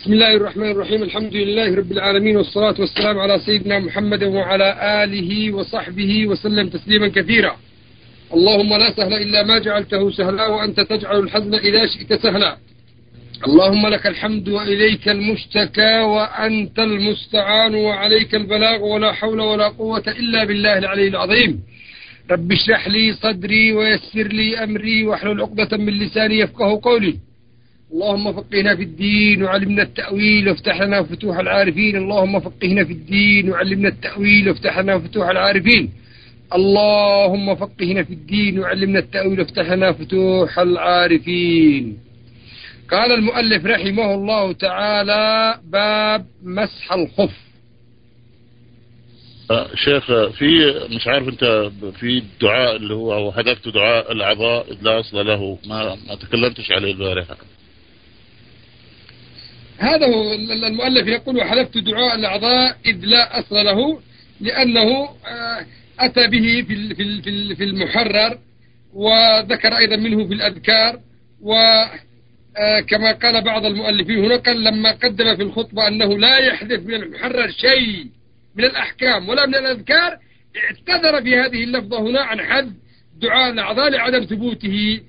بسم الله الرحمن الرحيم. الحمد لله رب العالمين، والصلاة والسلام على سيدنا محمد وعلى آله وصحبه وسلم تسليما كثيرا. اللهم لا سهل إلا ما جعلته سهلا، وأنت تجعل الحزن إذا شئت سهلا. اللهم لك الحمد وإليك المشتكى وأنت المستعان وعليك البلاغ، ولا حول ولا قوة إلا بالله العلي العظيم. رب اشرح لي صدري ويسر لي أمري واحلل عقدة من لساني يفقه قولي. اللهم فقهنا في الدين وعلمنا التأويل وافتح لنا فتوح العارفين. اللهم فقهنا في الدين وعلمنا التأويل وافتح لنا فتوح العارفين. اللهم فقهنا في الدين وعلمنا التأويل وافتح لنا فتوح العارفين. قال المؤلف رحمه الله تعالى: باب مسح الخف. شيخ، في مش عارف انت في الدعاء اللي هو او حذفت دعاء الأعضاء إذ لا أصل له، ما تكلمتش عليه البارحة. هذا هو المؤلف يقول: وحذفت دعاء الأعضاء إذ لا أصل له، لأنه أتى به في المحرر، وذكر أيضا منه في الأذكار. وكما قال بعض المؤلفين هنا، قال لما قدم في الخطبة أنه لا يحذف من المحرر شيء من الأحكام ولا من الأذكار، اعتذر في هذه اللفظة هنا عن حذف دعاء الأعضاء لعدم ثبوته،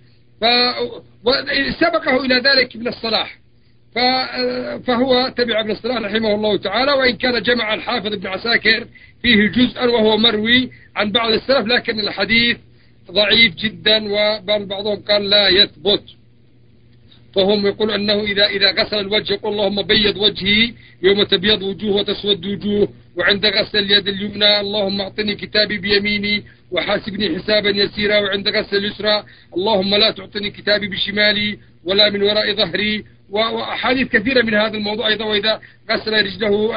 وسبقه إلى ذلك ابن الصلاح، فهو تبع ابن الصلاح رحمه الله تعالى. وإن كان جمع الحافظ ابن عساكر فيه جزءا وهو مروي عن بعض السلف، لكن الحديث ضعيف جدا، وبعضهم قال لا يثبت. فهم يقول أنه إذا غسل الوجه يقول: اللهم بيض وجهي يوم تبيض وجوه وتسود وجوه. وعند غسل اليد اليمنى: اللهم أعطني كتابي بيميني وحاسبني حسابا يسيرا. وعند غسل اليسرى: اللهم لا تعطني كتابي بشمالي ولا من وراء ظهري. وأحاديث كثيرة من هذا الموضوع أيضا. وإذا غسل رجله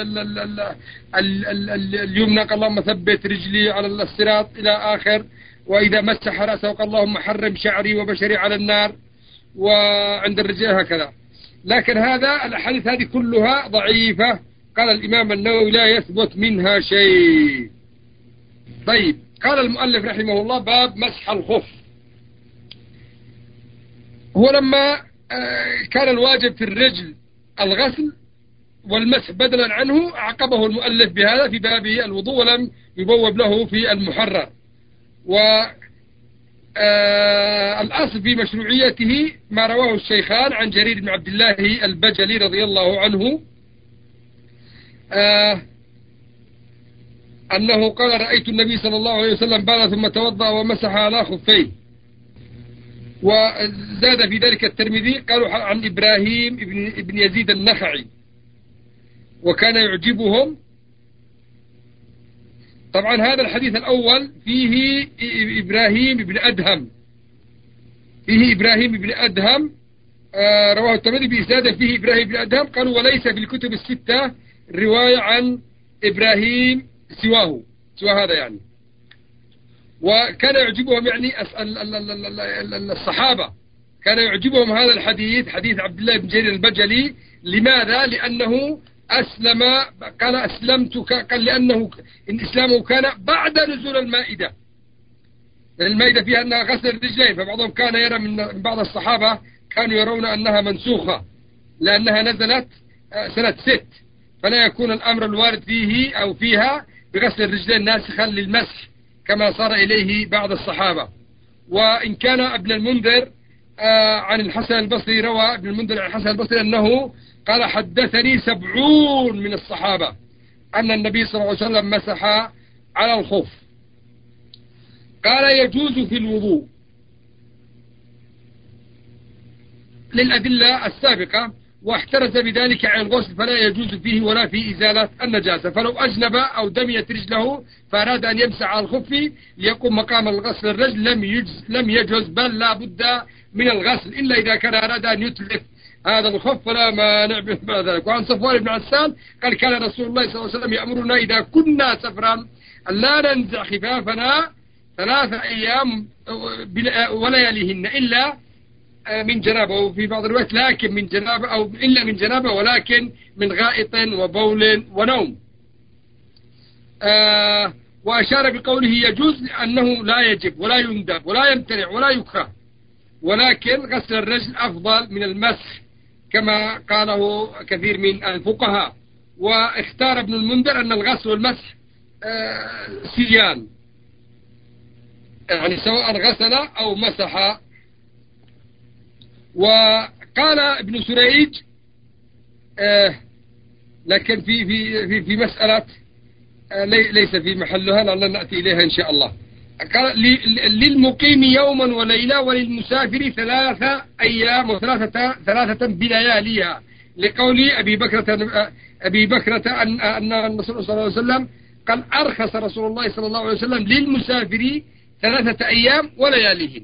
اليمنى قال: اللهم ثبت رجلي على الصراط إلى آخر. وإذا مسح رأسه قال: اللهم حرم شعري وبشري على النار. وعند الرجال هكذا. لكن هذا الأحاديث هذه كلها ضعيفة، قال الإمام النووي: لا يثبت منها شيء. طيب، قال المؤلف رحمه الله: باب مسح الخف. هو لما كان الواجب في الرجل الغسل والمسح بدلا عنه، عقبه المؤلف بهذا في باب الوضوء، ولم يبوب له في المحرر. الأصل في مشروعيته ما رواه الشيخان عن جرير بن عبد الله البجلي رضي الله عنه، أنه قال: رأيت النبي صلى الله عليه وسلم بال ثم توضأ ومسح على خفيه. وزاد في ذلك الترمذي قالوا عن إبراهيم ابن يزيد النخعي، وكان يعجبهم. طبعا هذا الحديث الأول فيه إبراهيم بن أدهم، رواه الترمذي بإسناده فيه إبراهيم بن أدهم. قالوا: وليس في الكتب الستة رواية عن إبراهيم سوى هذا يعني. وكان يعجبهم يعني الصحابة، كان يعجبهم هذا الحديث، حديث عبد الله بن جرير البجلي. لماذا؟ لأنه أسلم، قال: أسلمت، قال لأنه إن إسلامه كان بعد نزول المائدة. المائدة فيها أنها غسل الرجلين، فبعضهم كان يرى من بعض الصحابة كانوا يرون أنها منسوخة لأنها نزلت سنة 6، فلا يكون الأمر الوارد فيه أو فيها بغسل الرجلين ناسخا للمسح كما صار إليه بعض الصحابة. وإن كان ابن المنذر عن الحسن البصري، روى ابن المنذر عن الحسن البصري أنه قال: حدثني 70 من الصحابة أن النبي صلى الله عليه وسلم مسح على الخف. قال: يجوز في الوضوء للأدلة السابقة، واحترز بذلك عن الغسل فلا يجوز فيه ولا في إزالة النجاسة. فلو أجنب أو دميت رجله فأراد أن يمسح على الخف ليقوم مقام الغسل الرجل لم يجوز، بل لا بد من الغسل، إلا إذا كان أراد أن يتلف هذا الخف فلا مانع من ذلك. وعن صفوان بن عسال قال: كان رسول الله صلى الله عليه وسلم يأمرنا إذا كنا سفرا أن لا ننزع خفافنا 3 أيام ولياليهن إلا من جنابه، وفي بعض الروايات لكن من جنابه، أو إلا من جنابه ولكن من غائط وبول ونوم. وأشار بقوله يجوز أنه لا يجب ولا يندب ولا يمتنع ولا يكره، ولكن غسل الرجل أفضل من المسح كما قاله كثير من الفقهاء. واختار ابن المنذر أن الغسل والمسح سيان، يعني سواء غسل أو مسح. وقال ابن سريج لكن في مسألة ليس في محلها، لعلنا نأتي إليها إن شاء الله. قال للمقيم يوما وليلة وللمسافر 3 أيام وثلاثة بلياليها، لقول أبي بكرة أن الرسول صلى الله عليه وسلم قال أرخص رسول الله صلى الله عليه وسلم للمسافر 3 أيام ولياليهن.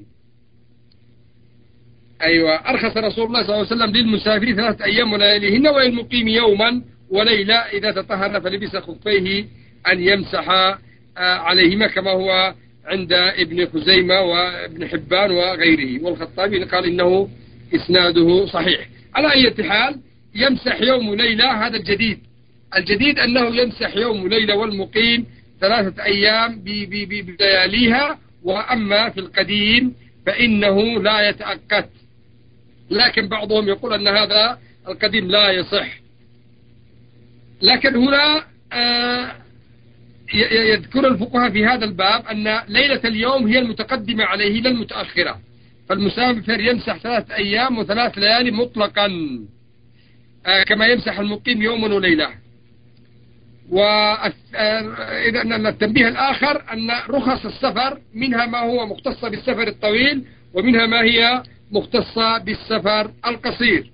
أيوة، أرخص رسول الله صلى الله عليه وسلم للمسافر 3 أيام ولياليهن، وللمقيم يوما وليلة إذا تطهر فلبس خفيه أن يمسح عليهما، كما هو عند ابن خزيمة وابن حبان وغيره. والخطابي قال إنه إسناده صحيح. على أي حال يمسح يوم وليلة، هذا الجديد أنه يمسح يوم وليلة، والمقيم 3 أيام بلياليها. وأما في القديم فإنه لا يتأكد، لكن بعضهم يقول أن هذا القديم لا يصح. لكن هنا يذكر الفقهاء في هذا الباب أن ليلة اليوم هي المتقدمة عليه لا المتأخرة، فالمسافر يمسح 3 أيام و3 ليالي مطلقا، كما يمسح المقيم يوما وليلة. وإذا التنبيه الآخر أن رخص السفر منها ما هو مختص بالسفر الطويل، ومنها ما هي مختصة بالسفر القصير.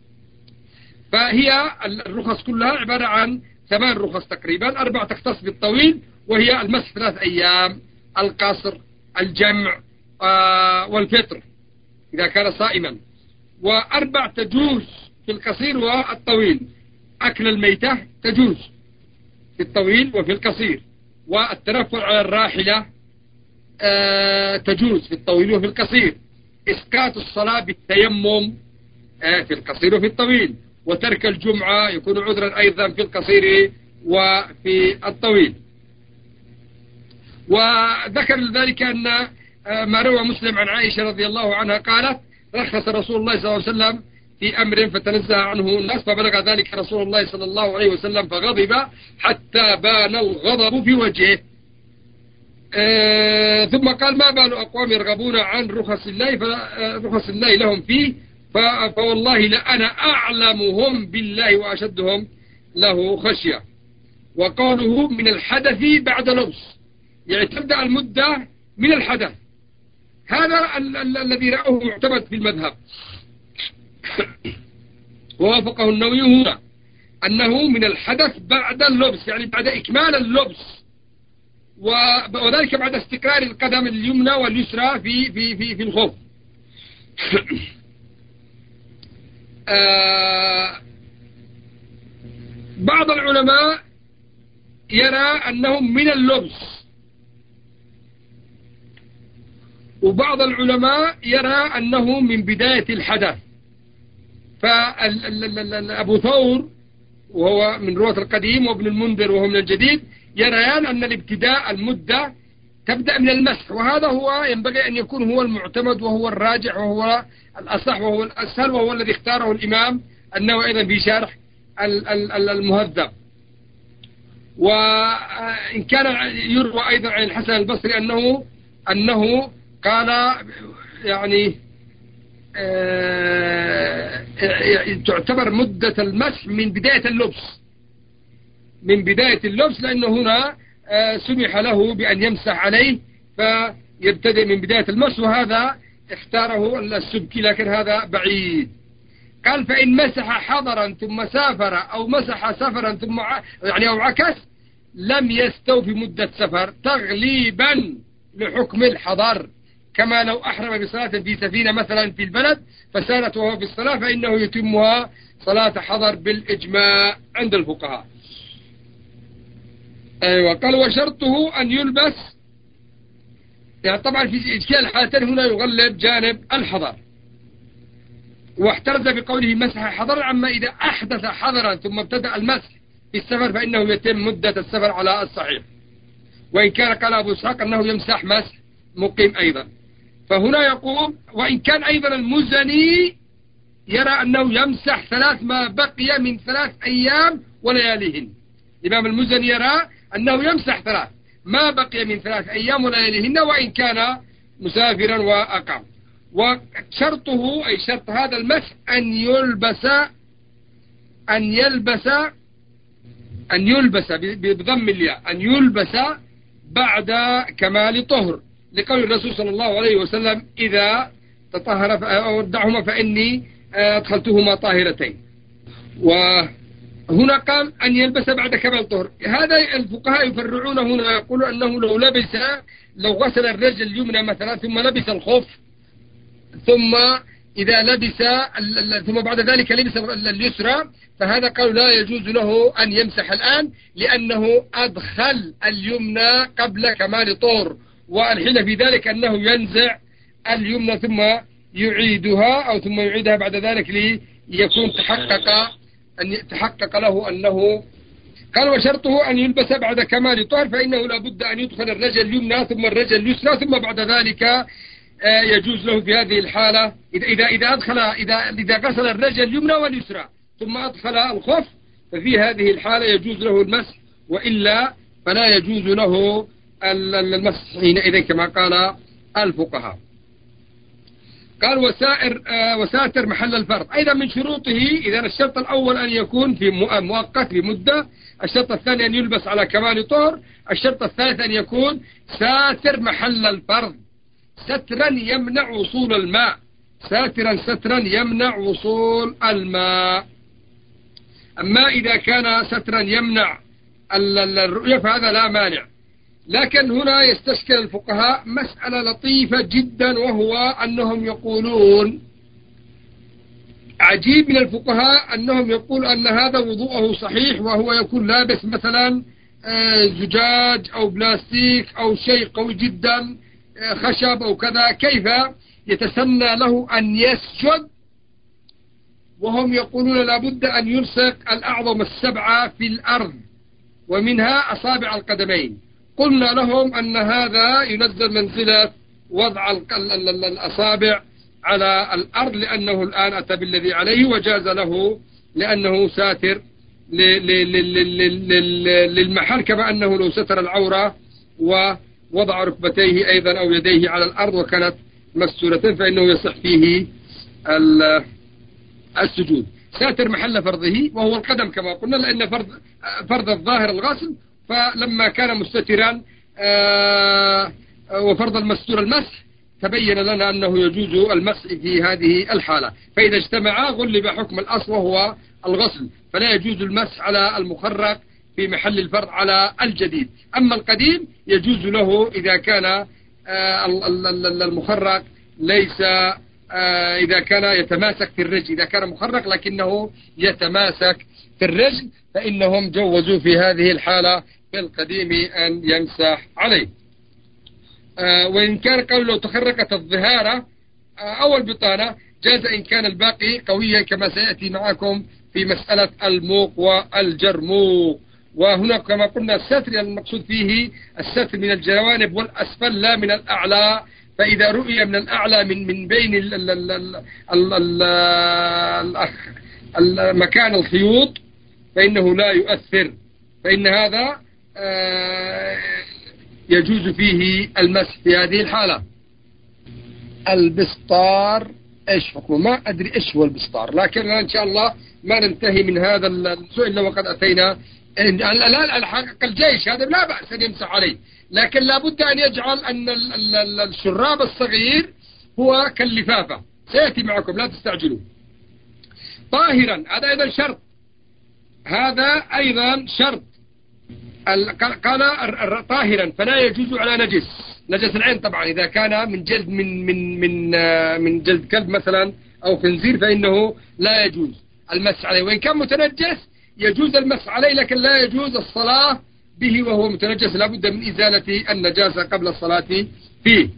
فهي الرخص كلها عبارة عن 8 رخص تقريبا، 4 تختص بالطويل وهي المسح 3 أيام، القصر، الجمع والفطر إذا كان صائما، و4 تجوز في القصير والطويل. أكل الميتة تجوز في الطويل وفي القصير، والتنفل على الراحلة تجوز في الطويل وفي القصير. إسقاط الصلاة بالتيمم في القصير وفي الطويل، وترك الجمعة يكون عذرا أيضا في القصير وفي الطويل. وذكر ذلك أن ما روى مسلم عن عائشة رضي الله عنها قالت رخص رسول الله صلى الله عليه وسلم في أمر فتنزه عنه الناس، فبلغ ذلك رسول الله صلى الله عليه وسلم فغضب حتى بان الغضب في وجهه. ثم قال ما بال أقوام يرغبون عن رخص الله لهم فيه، فوالله لأنا أعلمهم بالله وأشدهم له خشية. وقوله من الحدث بعد لبس، يعني تبدأ المدة من الحدث، هذا الذي رأوه معتمد في المذهب. ووافقه النووي هنا أنه من الحدث بعد اللبس، يعني بعد إكمال اللبس، وذلك بعد استقرار القدم اليمنى واليسرى في الخف. بعض العلماء يرى أنه من اللبس، وبعض العلماء يرى أنه من بداية الحدث. فأبو ثور وهو من رواة القديم وابن المنذر وهو من الجديد يريان أن الابتداء المدة تبدأ من المسح، وهذا هو ينبغي أن يكون هو المعتمد وهو الراجح وهو الأصح وهو الأسهل، وهو الذي اختاره الإمام النووي أيضا في شرح المهذب. وإن كان يروى أيضا عن الحسن البصري أنه قال يعني تعتبر مدة المسح من بداية اللبس، لأنه هنا سمح له بأن يمسح عليه فيبتدئ من بداية المسح، وهذا اختاره السبكي لكن هذا بعيد. قال فإن مسح حضرا ثم سافر أو مسح سفرا ثم يعني أو عكس لم يستوفي مدة سفر تغليبا لحكم الحضر، كما لو أحرم بصلاة في سفينة مثلا في البلد فسالت وهو في الصلاة فإنه يتمها صلاة حضر بالإجماع عند الفقهاء. أيوة. قال وشرطه أن يلبس، يعني طبعا في كلا الحالتين هنا يغلب جانب الحضر، واحترز بقوله مسح حضر، عما إذا أحدث حضرا ثم ابتدأ المسح في السفر فإنه يتم مدة السفر على الصحيح. وإن كان قال أبو إسحاق أنه يمسح مسح مقيم أيضا. فهنا يقول وإن كان أيضا المزني يرى أنه يمسح 3 ما بقي من 3 أيام ولياليهن. الإمام المزني يرى أنه يمسح 3 ما بقي من 3 أيام ولياليهن وإن كان مسافرا وأقام. وشرطه أي شرط هذا المسح أن يلبس بضم الياء، أن يلبس بعد كمال طهر، لقول الرسول صلى الله عليه وسلم إذا تطهر دعهما فإني أدخلتهما طاهرتين. وهنا قال أن يلبس بعد كمال طهر. هذا الفقهاء يفرعون هنا، يقولون أنه لو غسل الرجل اليمنى مثلا ثم لبس الخف ثم ثم بعد ذلك لبس اليسرى، فهذا قالوا لا يجوز له أن يمسح الآن لأنه أدخل اليمنى قبل كمال طهر، والحين في ذلك أنه ينزع اليمنى ثم يعيدها بعد ذلك ليكون تحقق له أنه قال وشرطه أن يلبس بعد كمال طهر، فإنه لا بد أن يدخل الرجل اليمنى ثم الرجل اليسرى، ثم بعد ذلك يجوز له في هذه الحالة إذا غسل الرجل اليمنى واليسرى ثم أدخل الخف، ففي هذه الحالة يجوز له المسح، وإلا فلا يجوز له المسح حينئذ كما قال الفقهاء. قال وساتر محل الفرض أيضا من شروطه. إذا الشرط الأول أن يكون في مؤقت بمدة، الشرط الثاني أن يلبس على كمال طهر، الشرط الثالث أن يكون ساتر محل الفرض، سترا يمنع وصول الماء، سترا يمنع وصول الماء. أما إذا كان سترا يمنع الرؤية فهذا لا مانع. لكن هنا يستشكل الفقهاء مسألة لطيفة جدا، وهو أنهم يقولون عجيب من الفقهاء أنهم يقول أن هذا وضوءه صحيح وهو يكون لابس مثلا زجاج أو بلاستيك أو شيء قوي جدا خشب أو كذا، كيف يتسنى له أن يسجد وهم يقولون لابد أن يلصق الأعظم 7 في الأرض ومنها أصابع القدمين؟ قلنا لهم أن هذا ينزل منزلة وضع الأصابع على الأرض، لأنه الآن أتى بالذي عليه وجاز له لأنه ساتر للمحل، كما أنه لو ستر العورة ووضع ركبتيه أيضا أو يديه على الأرض وكانت مستورة فإنه يصح فيه السجود. ساتر محل فرضه وهو القدم كما قلنا، لأن فرض الظاهر الغسل، فلما كان مستترا وفرض المستور المسح تبين لنا أنه يجوز المسح في هذه الحالة. فإذا اجتمعا غلب حكم الأصل وهو الغسل، فلا يجوز المسح على المخرق في محل الفرض على الجديد. أما القديم يجوز له إذا كان المخرق ليس إذا كان يتماسك في الرجل، إذا كان مخرق لكنه يتماسك في الرجل فإنهم جوزوا في هذه الحالة في القديم أن يمسح عليه. وإن كان قول لو تخرقت الظهارة أو البطانة جاز إن كان الباقي قويا، كما سيأتي معكم في مسألة الموق والجرموق. وهنا كما قلنا الستر المقصود فيه الستر من الجوانب والأسفل لا من الأعلى، فإذا رؤي من الأعلى من بين مكان الخيوط فإنه لا يؤثر، فإن هذا يجوز فيه المسح في هذه الحالة. البسطار إيش حكمه؟ ما أدري إيش هو البسطار، لكن إن شاء الله ما ننتهي من هذا السؤال إلا وقد أتينا. الآن الحقيقة الجيش هذا لا بأس أن يمسح عليه، لكن لابد أن يجعل أن الشراب الصغير هو كاللفافة، سيأتي معكم لا تستعجلوا. طاهرا هذا أيضا شرط، هذا أيضا شرط. قال طاهرا فلا يجوز على نجس العين طبعا، إذا كان من جلد من جلد كلب مثلا أو خنزير فإنه لا يجوز المسح عليه، وإن كان متنجس يجوز المسح عليه، لكن لا يجوز الصلاة به وهو متنجس، لابد من إزالة النجاسة قبل الصلاة فيه.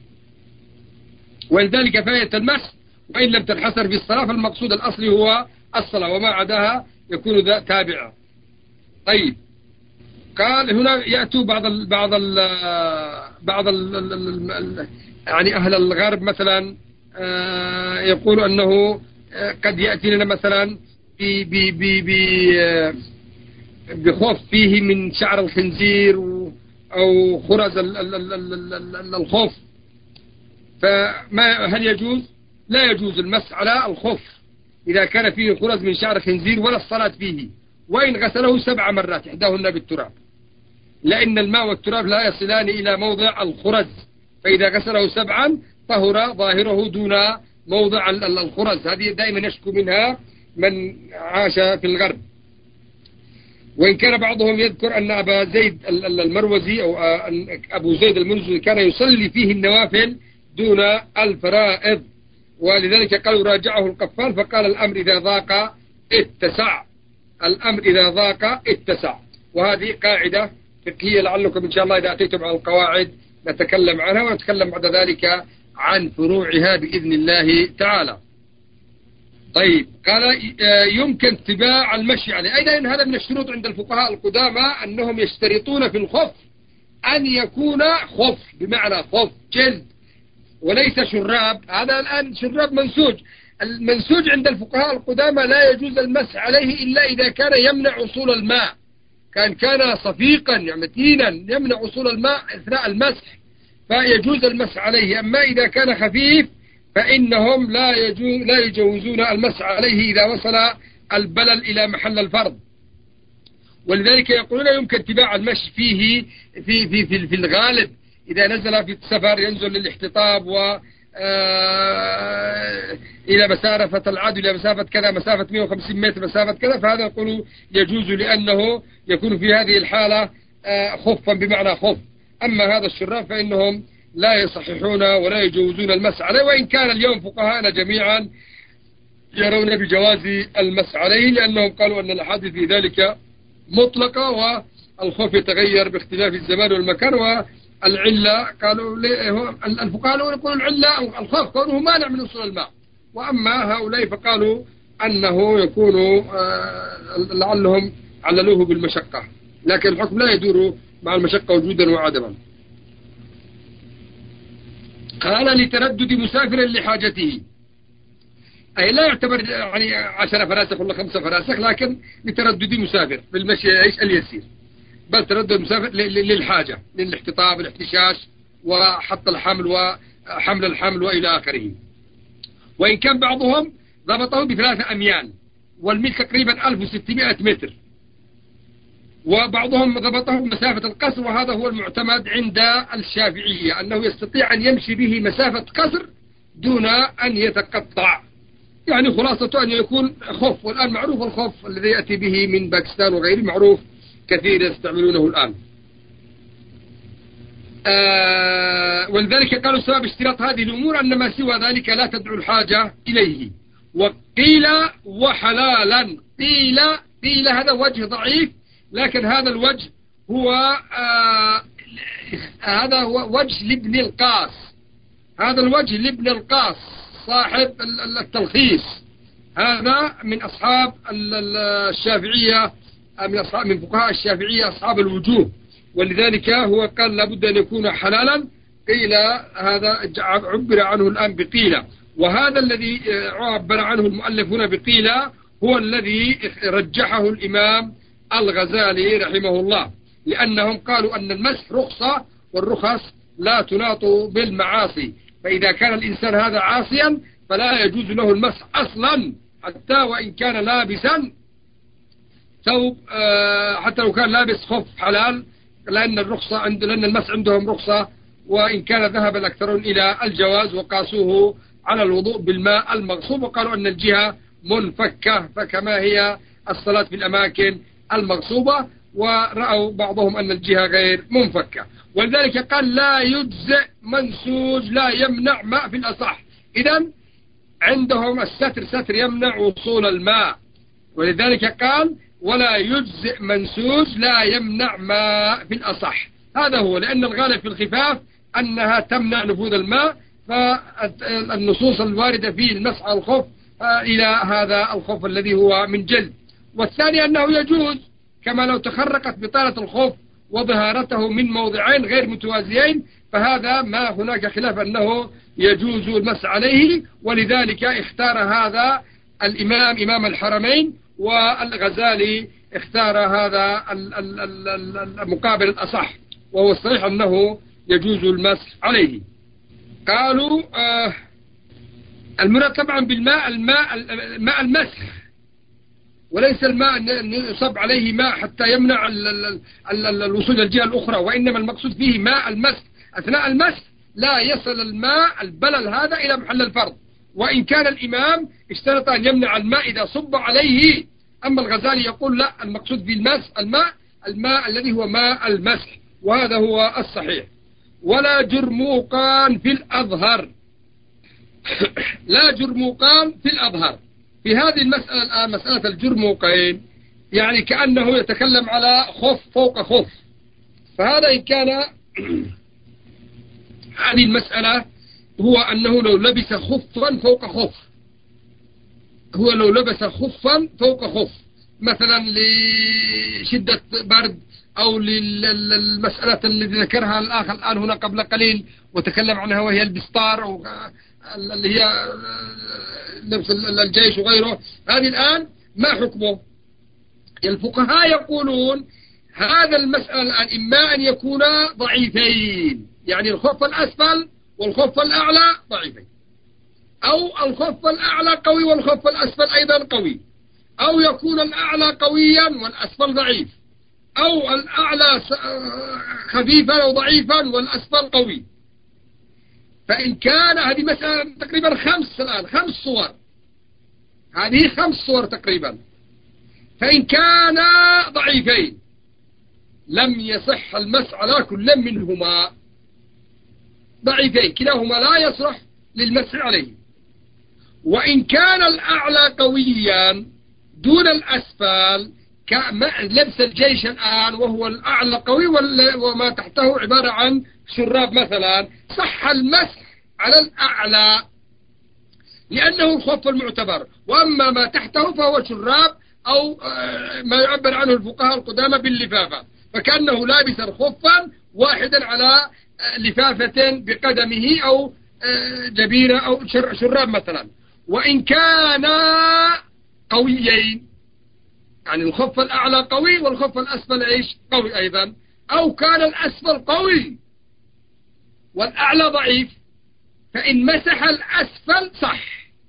ولذلك فائدة المسح وإن لم تنحصر في الصلاة، فالمقصود الأصلي هو الصلاة وما عداها يكون ذا تابعا. طيب قال هنا يأتوا بعض ال يعني أهل الغرب مثلا يقول أنه قد يأتي لنا مثلا بخف فيه من شعر الخنزير أو خرز الخف، هل يجوز؟ لا يجوز المس على الخف إذا كان فيه خرز من شعر خنزير ولا الصلاة فيه، وإن غسله 7 مرات إحداهن بالتراب، لأن الماء والتراب لا يصلان إلى موضع الخرز، فإذا غسله 7 طهر ظاهره دون موضع الخرز. هذه دائما يشكو منها من عاش في الغرب. وإن كان بعضهم يذكر أن أبا زيد المروزي أو أبو زيد المروزي كان يصلي فيه النوافل دون الفرائض، ولذلك قالوا راجعه القفال فقال الأمر إذا ضاق اتسع، الأمر إذا ضاق اتسع. وهذه قاعدة فقهية لعلكم إن شاء الله إذا أتيتم على القواعد نتكلم عنها، ونتكلم بعد ذلك عن فروعها بإذن الله تعالى. طيب، قال يمكن اتباع المشي عليه. أيضا هذا من الشروط عند الفقهاء القدامى أنهم يشترطون في الخف أن يكون خف بمعنى خف جلد وليس شراب. هذا الآن شراب منسوج. المنسوج عند الفقهاء القدامى لا يجوز المسح عليه إلا إذا كان يمنع وصول الماء، كان صفيقا متينا يمنع وصول الماء أثناء المسح فيجوز المسح عليه. أما إذا كان خفيف فإنهم لا يجوزون المسح عليه إذا وصل البلل إلى محل الفرض. ولذلك يقولون يمكن اتباع المشي فيه في الغالب إذا نزل في السفر ينزل للاحتطاب و إلى مسافة العدو إلى مسافة كذا، مسافة 150 متر، مسافة كذا، فهذا يقولوا يجوز لأنه يكون في هذه الحالة خفا بمعنى خف. أما هذا الشراب فإنهم لا يصححون ولا يجوزون المسح عليه، وإن كان اليوم فقهاءنا جميعا يرون بجواز المسح عليه، لأنهم قالوا أن الأحاديث في ذلك مطلقة والخوف يتغير باختلاف الزمان والمكان. والعلة قالوا الفقهاء يقولوا العلة الخوف كونه مانع من وصول الماء، وأما هؤلاء فقالوا أنه يكون لعلهم عللوه بالمشقة، لكن الحكم لا يدور مع المشقة وجودا وعدما. قال لتردد مسافر لحاجته، أي لا يعتبر يعني 10 فراسخ ولا 5 فراسخ، لكن لتردد مسافر بالمشي اليسير، بل تردد مسافر للحاجة، للاحتطاب، الاحتشاش، وحط الحمل وحمل الحمل وإلى آخره. وإن كان بعضهم ضبطه ب3 أميال والميل تقريبا 1600 متر، وبعضهم ضبطه مسافة القصر، وهذا هو المعتمد عند الشافعية أنه يستطيع أن يمشي به مسافة قصر دون أن يتقطع، يعني خلاصة أن يكون خف. والآن معروف الخف الذي يأتي به من باكستان وغيره معروف، كثير يستعملونه الآن. ولذلك قالوا سبب اشتراط هذه الأمور أن ما سوى ذلك لا تدعو الحاجة إليه. وقيل وحلالا، قيل هذا وجه ضعيف، لكن هذا الوجه هذا هو وجه لابن القاس، هذا الوجه لابن القاس صاحب التلخيص، هذا من أصحاب الشافعية، من فقهاء الشافعية أصحاب الوجوه، ولذلك هو قال لابد أن يكون حلالا. قيل هذا عبر عنه الآن بقيل، وهذا الذي عبر عنه المؤلفون بقيل هو الذي رجحه الإمام الغزالي رحمه الله، لأنهم قالوا أن المسح رخصة، والرخص لا تناط بالمعاصي، فإذا كان الإنسان هذا عاصيا فلا يجوز له المسح أصلا، حتى وإن كان لابسا ثوب، حتى لو كان لابس خف حلال، لأن المسح عندهم رخصة، وإن كان ذهب الأكثرون إلى الجواز وقاسوه على الوضوء بالماء المغصوب، وقالوا أن الجهة منفكة فكما هي الصلاة في الأماكن المغصوبة، ورأوا بعضهم أن الجهة غير منفكة، ولذلك قال لا يجزئ منسوج لا يمنع ماء في الأصح. إذن عندهم الستر ستر يمنع وصول الماء، ولذلك قال ولا يجزئ منسوج لا يمنع ماء في الأصح. هذا هو، لأن الغالب في الخفاف أنها تمنع نفوذ الماء، فالنصوص الواردة في المسح على الخف إلى هذا الخف الذي هو من جلد. والثاني أنه يجوز كما لو تخرقت بطانة الخف وظهارته من موضعين غير متوازيين، فهذا ما هناك خلاف أنه يجوز المسح عليه، ولذلك اختار هذا الإمام إمام الحرمين، والغزالي اختار هذا المقابل الأصح، وهو الصحيح أنه يجوز المسح عليه. قالوا المراد طبعا بالماء ماء المسح، وليس الماء أن يصب عليه ماء حتى يمنع الوصول للجهة الأخرى، وإنما المقصود فيه ماء المسح. أثناء المسح لا يصل الماء البلل هذا إلى محل الفرض، وإن كان الإمام اشترط أن يمنع الماء إذا صب عليه. أما الغزالي يقول لا، المقصود بالمسح الماء الذي هو ماء المسح، وهذا هو الصحيح. ولا جرموقان في الأظهر لا جرموقان في الأظهر. في هذه المسألة الآن مسألة الجرموقين، يعني كأنه يتكلم على خف فوق خف. فهذا إن كان هذه المسألة هو أنه لو لبس خفا فوق خف، هو لو لبس خفا فوق خف مثلا لشدة برد، أو للمسألة التي ذكرها الآخر الآن هنا قبل قليل وتكلم عنها، وهي البستار أو اللي هي لبس الجيش وغيره. هذه الآن ما حكمه؟ الفقهاء يقولون هذا المسألة الآن إما أن يكون ضعيفين، يعني الخف الأسفل والخف الأعلى ضعيفين، أو الخف الأعلى قوي والخف الأسفل أيضا قوي، أو يكون الأعلى قويا والأسفل ضعيف، أو الأعلى خفيفا أو ضعيفا والأسفل قوي. فإن كان هذه مسألة تقريبا خمس صور، هذه 5 صور تقريبا. فإن كان ضعيفين لم يصح المسح على كل منهما، ضعيفين كلاهما لا يصح للمسح عليه. وإن كان الأعلى قويا دون الأسفل لبس الجيش الآن وهو الأعلى قوي وما تحته عبارة عن شراب مثلا، صح المسح على الأعلى لأنه الخف المعتبر، وأما ما تحته فهو شراب أو ما يعبر عنه الفقهاء القدامى باللفافة، فكأنه لابس خفا واحدا على لفافة بقدمه أو جبيرة أو شراب مثلا. وإن كان قويين، يعني الخف الأعلى قوي والخف الأسفل قوي أيضا، أو كان الأسفل قوي والأعلى ضعيف، فإن مسح الأسفل صح،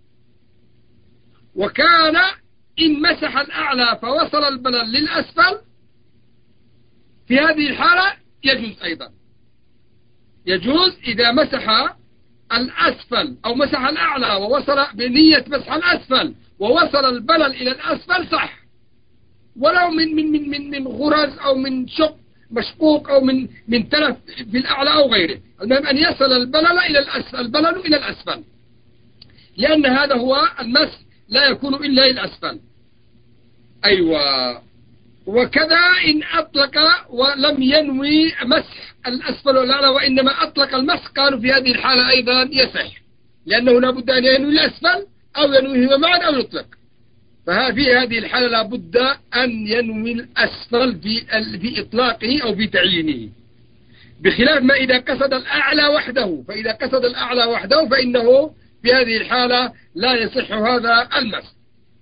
وكان إن مسح الأعلى فوصل البلل للأسفل في هذه الحالة يجوز أيضا. يجوز إذا مسح الأسفل أو مسح الأعلى ووصل بنية مسح الأسفل ووصل البلل إلى الأسفل صح، ولو من غرز أو من شق مشقوق أو من تلف في الأعلى أو غيره، المهم أن يصل البلل إلى الأسفل، لأن هذا هو المسح لا يكون إلا الأسفل. أيوة. وكذا إن أطلق ولم ينوي مسح الأسفل والأعلى وإنما أطلق المسح، قالوا في هذه الحالة أيضا يصح، لأنه لا بد أن ينوي الأسفل أو ينويه معا أو يطلق. ففي هذه الحالة لا بد أن ينوي الأسفل في إطلاقه أو في تعيينه، بخلاف ما إذا قصد الأعلى وحده. فإذا قصد الأعلى وحده فإنه في هذه الحالة لا يصح هذا المسح.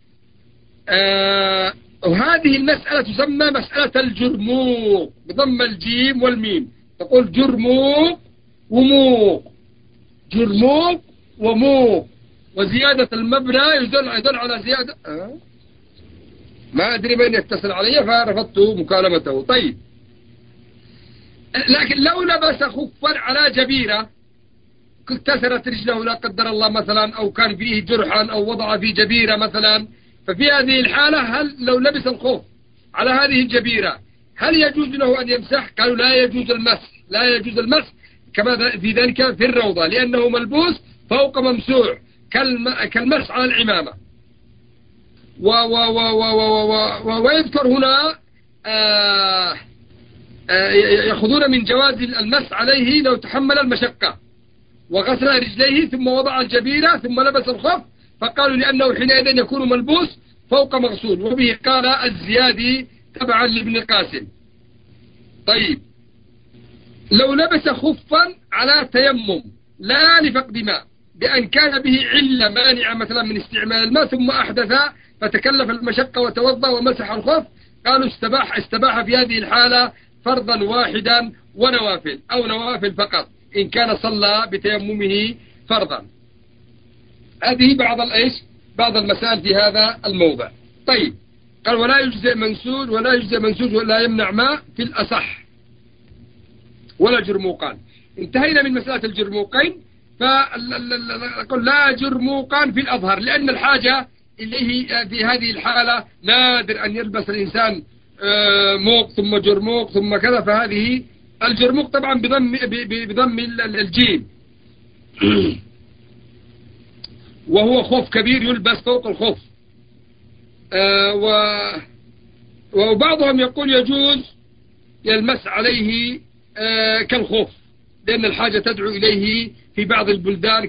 وهذه المسألة تسمى مسألة الجرموق بضم الجيم والميم، تقول جرموق وموق، جرموق وموق، وزيادة المبنى يدل على زيادة ما أدري من يتصل علي فرفضت مكالمته. طيب، لكن لو لبس خفا على جبيرة كسرت رجله لا قدر الله مثلا، أو كان فيه جرحا أو وضع في جبيرة مثلا، ففي هذه الحالة هل لو لبس الخف على هذه الجبيرة هل يجوز له أن يمسح؟ قالوا لا يجوز المسح، لا يجوز المسح كما في ذلك في الروضة، لأنه ملبوس فوق ممسوح كالمسح على العمامة. ويذكر هنا يأخذون من جواز المسح عليه لو تحمل المشقة وغسل رجليه ثم وضع الجبيرة ثم لبس الخف، فقالوا لأنه حينئذ يكون ملبوس فوق مغسول، وبه قال الزيادي تبعا لابن القاسم. طيب، لو لبس خفا على تيمم لا لفقد ماء، بأن كان به علة مانعة مثلا من استعمال الماء ثم أحدث فتكلف المشقة وتوضأ ومسح الخف، قالوا استباح في هذه الحالة فرضا واحدا ونوافل أو نوافل فقط إن كان صلى بتيممه فرضا. هذه بعض المسائل في هذا الموضع. طيب، قال ولا يجزئ منسوج ولا يمنع ماء في الأصح ولا جرموقان. انتهينا من مسألة الجرموقين، فقل لا جرموقان في الأظهر، لأن الحاجة إليه في هذه الحالة نادر أن يلبس الإنسان موق ثم جرموق ثم كذا، فهذه الجرموق طبعا بضم الجيم وهو خوف كبير يلبس فوق الخوف. وبعضهم يقول يجوز يلمس عليه كالخوف، لأن الحاجة تدعو إليه في بعض البلدان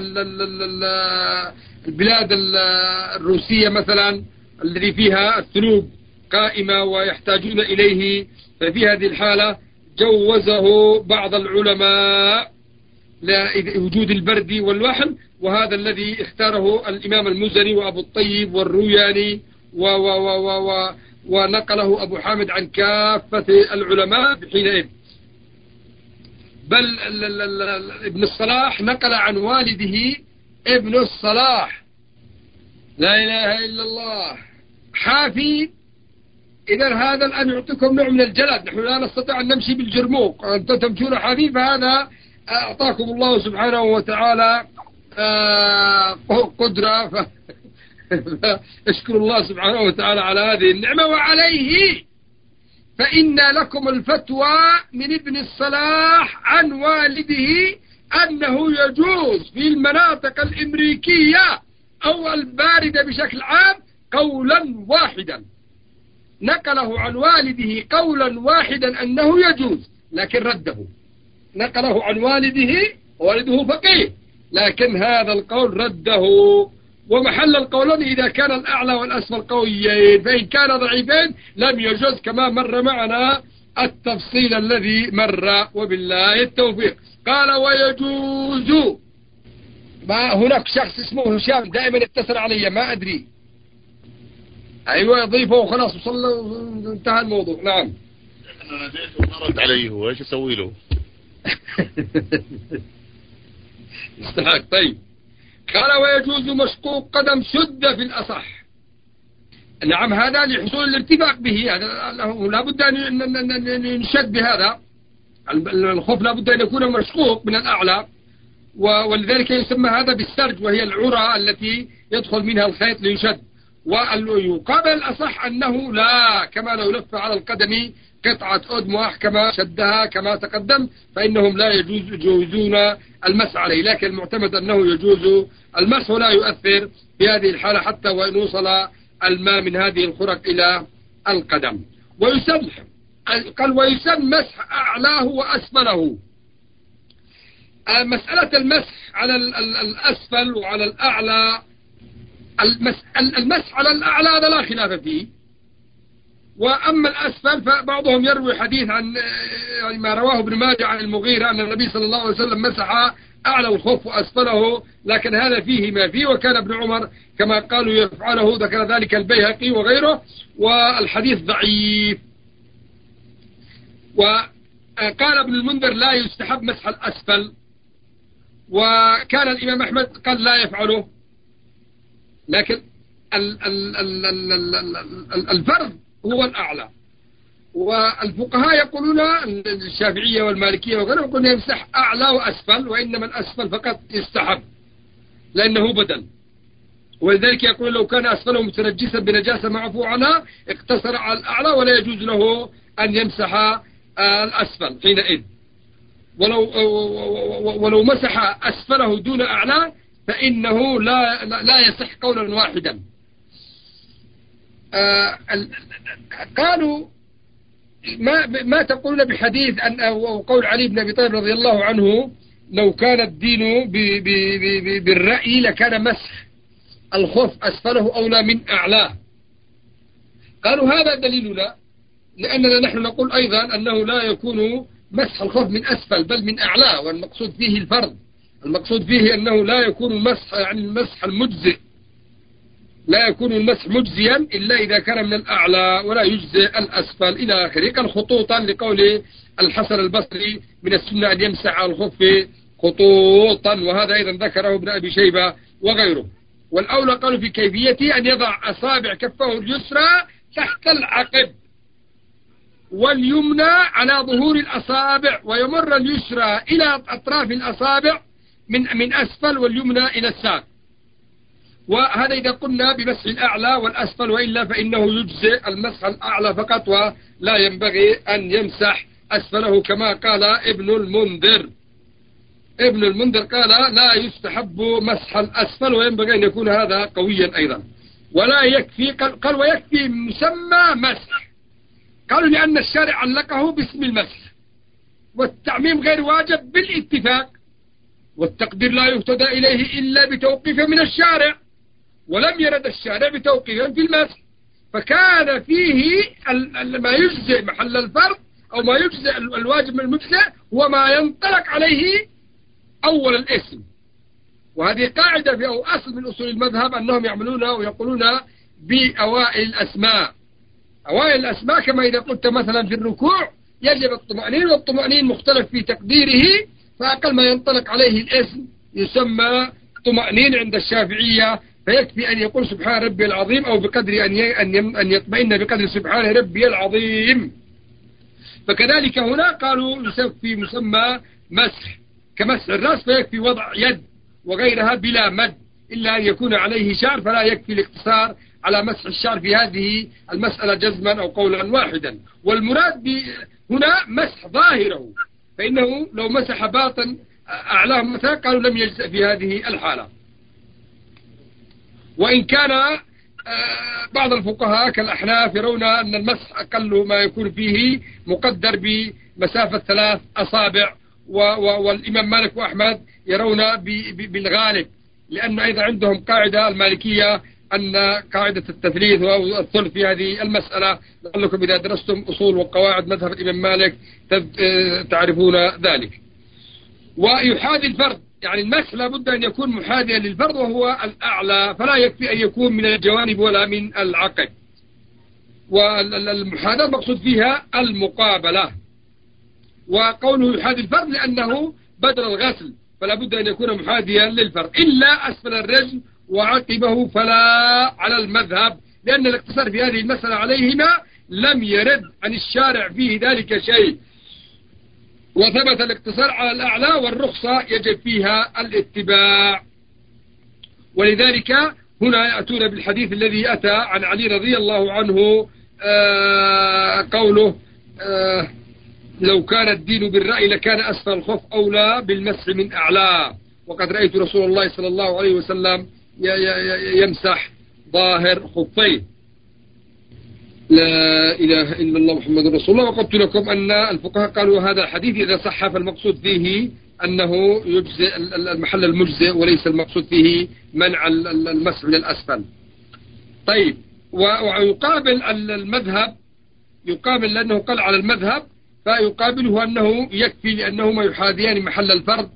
كالبلاد الروسية مثلا الذي فيها الثلوج قائمة ويحتاجون إليه، ففي هذه الحالة جوزه بعض العلماء لوجود البرد والوحل، وهذا الذي اختاره الإمام المزني وأبو الطيب والروياني ونقله أبو حامد عن كافة العلماء حينئذ. بل ابن الصلاح نقل عن والده ابن الصلاح لا إله إلا الله حافي، إذا هذا الآن يعطيكم نوع من الجلد، نحن لا نستطيع أن نمشي بالجرموق، أنتم تمشون حافي، فهذا أعطاكم الله سبحانه وتعالى قدرة فاشكروا الله سبحانه وتعالى على هذه النعمة. وعليه فإن لكم الفتوى من ابن الصلاح عن والده أنه يجوز في المناطق الإمريكية أو الباردة بشكل عام قولا واحدا، نقله عن والده قولا واحدا أنه يجوز، لكن رده، نقله عن والده فقيه، لكن هذا القول رده. ومحل القولين إذا كان الأعلى والأسفل قويين، فإن كان ضعيفين لم يجوز كما مر معنا التفصيل الذي مر، وبالله التوفيق. قال ويجوز، ما هناك شخص اسمه هشام دائما يتصل علي ما أدري، أيوة يضيفه وخلاص وصلنا وانتهى الموضوع. نعم أنا ناديته وما رد عليه، هو إيش أسوي له؟ استحق. طيب، قال ويجوز مشقوق قدم شد في الأصح. نعم، هذا لحصول الارتفاق به، هذا لا بد أن ينشد بهذا الخوف، لا بد أن يكون مشقوق من الأعلى، ولذلك يسمى هذا بالسرج، وهي العرى التي يدخل منها الخيط ليشد. ويقابل الأصح أنه لا، كما لو لف على القدم قطعة أدم كما شدها كما تقدم، فإنهم لا يجوزون المسح عليه، لكن المعتمد أنه يجوز المسح ولا يؤثر في هذه الحالة حتى وإن وصل الماء من هذه الخرق إلى القدم. ويسن مسح أعلاه وأسفله. مسألة المسح على الأسفل وعلى الأعلى، المسح على الأعلى هذا لا خلاف فيه، وأما الأسفل فبعضهم يروي حديث عن يعني ما رواه ابن ماجه عن المغيرة أن النبي صلى الله عليه وسلم مسح أعلى الخف وأسفله، لكن هذا فيه ما فيه، وكان ابن عمر كما قالوا يفعله، ذكر ذلك البيهقي وغيره، والحديث ضعيف. وقال ابن المنذر لا يستحب مسح الأسفل، وكان الإمام أحمد قال لا يفعله، لكن الفرض هو الأعلى. والفقهاء يقولون الشافعية والمالكية وغيرهم يقولون يمسح أعلى وأسفل، وإنما الأسفل فقط يستحب لأنه بدل، ولذلك يقول لو كان أسفله متنجسا بنجاسة معفو عنها اقتصر على الأعلى ولا يجوز له أن يمسح الأسفل حينئذ. ولو مسح أسفله دون أعلى فإنه لا يصح قولا واحدا. قالوا ما تقولون بحديث أو قول علي بن أبي طالب رضي الله عنه لو كان الدين بالرأي لكان مسح الخف أسفله أولى من أعلاه. قالوا هذا دليلنا، لأننا نحن نقول أيضا أنه لا يكون مسح الخف من أسفل بل من أعلاه، والمقصود فيه الفرض. المقصود فيه أنه لا يكون المسح يعني المسح المجزئ، لا يكون المسح مجزيا إلا إذا كان من الأعلى، ولا يجزئ الأسفل إلى آخره. كان خطوطا لقول الحسن البصري من السنة أن يمسح على الخف خطوطا، وهذا أيضا ذكره ابن أبي شيبة وغيره. والأولى قالوا في كيفيته أن يضع أصابع كفه اليسرى تحت العقب واليمنى على ظهور الأصابع، ويمر اليسرى إلى أطراف الأصابع من أسفل واليمنى إلى الساق. وهذا إذا قلنا بمسح الأعلى والأسفل، وإلا فإنه يجزئ المسح الأعلى فقط ولا ينبغي أن يمسح أسفله، كما قال ابن المنذر. ابن المنذر قال لا يستحب مسح الأسفل، وينبغي أن يكون هذا قويا أيضا. ولا يكفي، قال ويكفي مسمى مسح، قالوا لأن الشارع علقه باسم المسح، والتعميم غير واجب بالاتفاق، والتقدير لا يهتدى إليه إلا بتوقيف من الشارع، ولم يرد الشارع بتوقيف في المسح، فكان فيه ما يجزئ محل الفرض أو ما يجزئ الواجب من المجزئ هو ما ينطلق عليه أول الاسم. وهذه قاعدة في أو أصل من أصول المذهب، أنهم يعملون ويقولون بأوائل الأسماء. أوائل الأسماء كما إذا قلت مثلا في الركوع يجب الطمأنين، والطمأنين مختلف في تقديره، فأقل ما ينطلق عليه الاسم يسمى طمأنين عند الشافعية، فيكفي أن يقول سبحان ربي العظيم، أو بقدر أن يطمئن بقدر سبحان ربي العظيم. فكذلك هنا قالوا يكفي مسمى مسح كمسح الرأس، فيكفي وضع يد وغيرها بلا مد، إلا أن يكون عليه شعر، فلا يكفي الاقتصار على مسح الشعر في هذه المسألة جزما أو قولا واحدا. والمراد هنا مسح ظاهره، فإنه لو مسح باطن أعلاه مثلا قالوا لم يجزأ في هذه الحالة. وإن كان بعض الفقهاء كالأحناف يرون أن المسح أقل ما يكون فيه مقدر بمسافة 3 أصابع، والإمام مالك وأحمد يرون بالغالب، لأن أيضا عندهم قاعدة المالكية أن قاعدة التثليث أو الثلث في هذه المسألة، لعلكم إذا درستم أصول وقواعد مذهب الإمام مالك تعرفون ذلك. ويحاذي الفرد، يعني المسح لابد أن يكون محاذيا للفرد وهو الأعلى، فلا يكفي أن يكون من الجوانب ولا من العقب. والمحاذاة مقصود فيها المقابلة. وقوله يحاذي الفرد لأنه بدل الغسل، فلا بد أن يكون محاذيا للفرد، إلا أسفل الرجل وعقبه فلا على المذهب، لأن الاقتصار في هذه المسألة عليهما لم يرد عن الشارع فيه ذلك شيء، وثبت الاقتصار على الأعلى، والرخصة يجب فيها الاتباع. ولذلك هنا يأتون بالحديث الذي أتى عن علي رضي الله عنه قوله لو كان الدين بالرأي لكان أسفل الخف أولى بالمسح من أعلى، وقد رأيت رسول الله صلى الله عليه وسلم يمسح ظاهر خفيه. لا إله إلا الله محمد رسول الله. وقلت لكم أن الفقهاء قالوا هذا الحديث إذا صح فالمقصود فيه أنه يجزئ المحل المجزئ، وليس المقصود فيه منع المسح من الأسفل. طيب، ويقابل المذهب، يقابل لأنه قال على المذهب، فيقابله أنه يكفي لأنهما يحاذيان محل الفرد،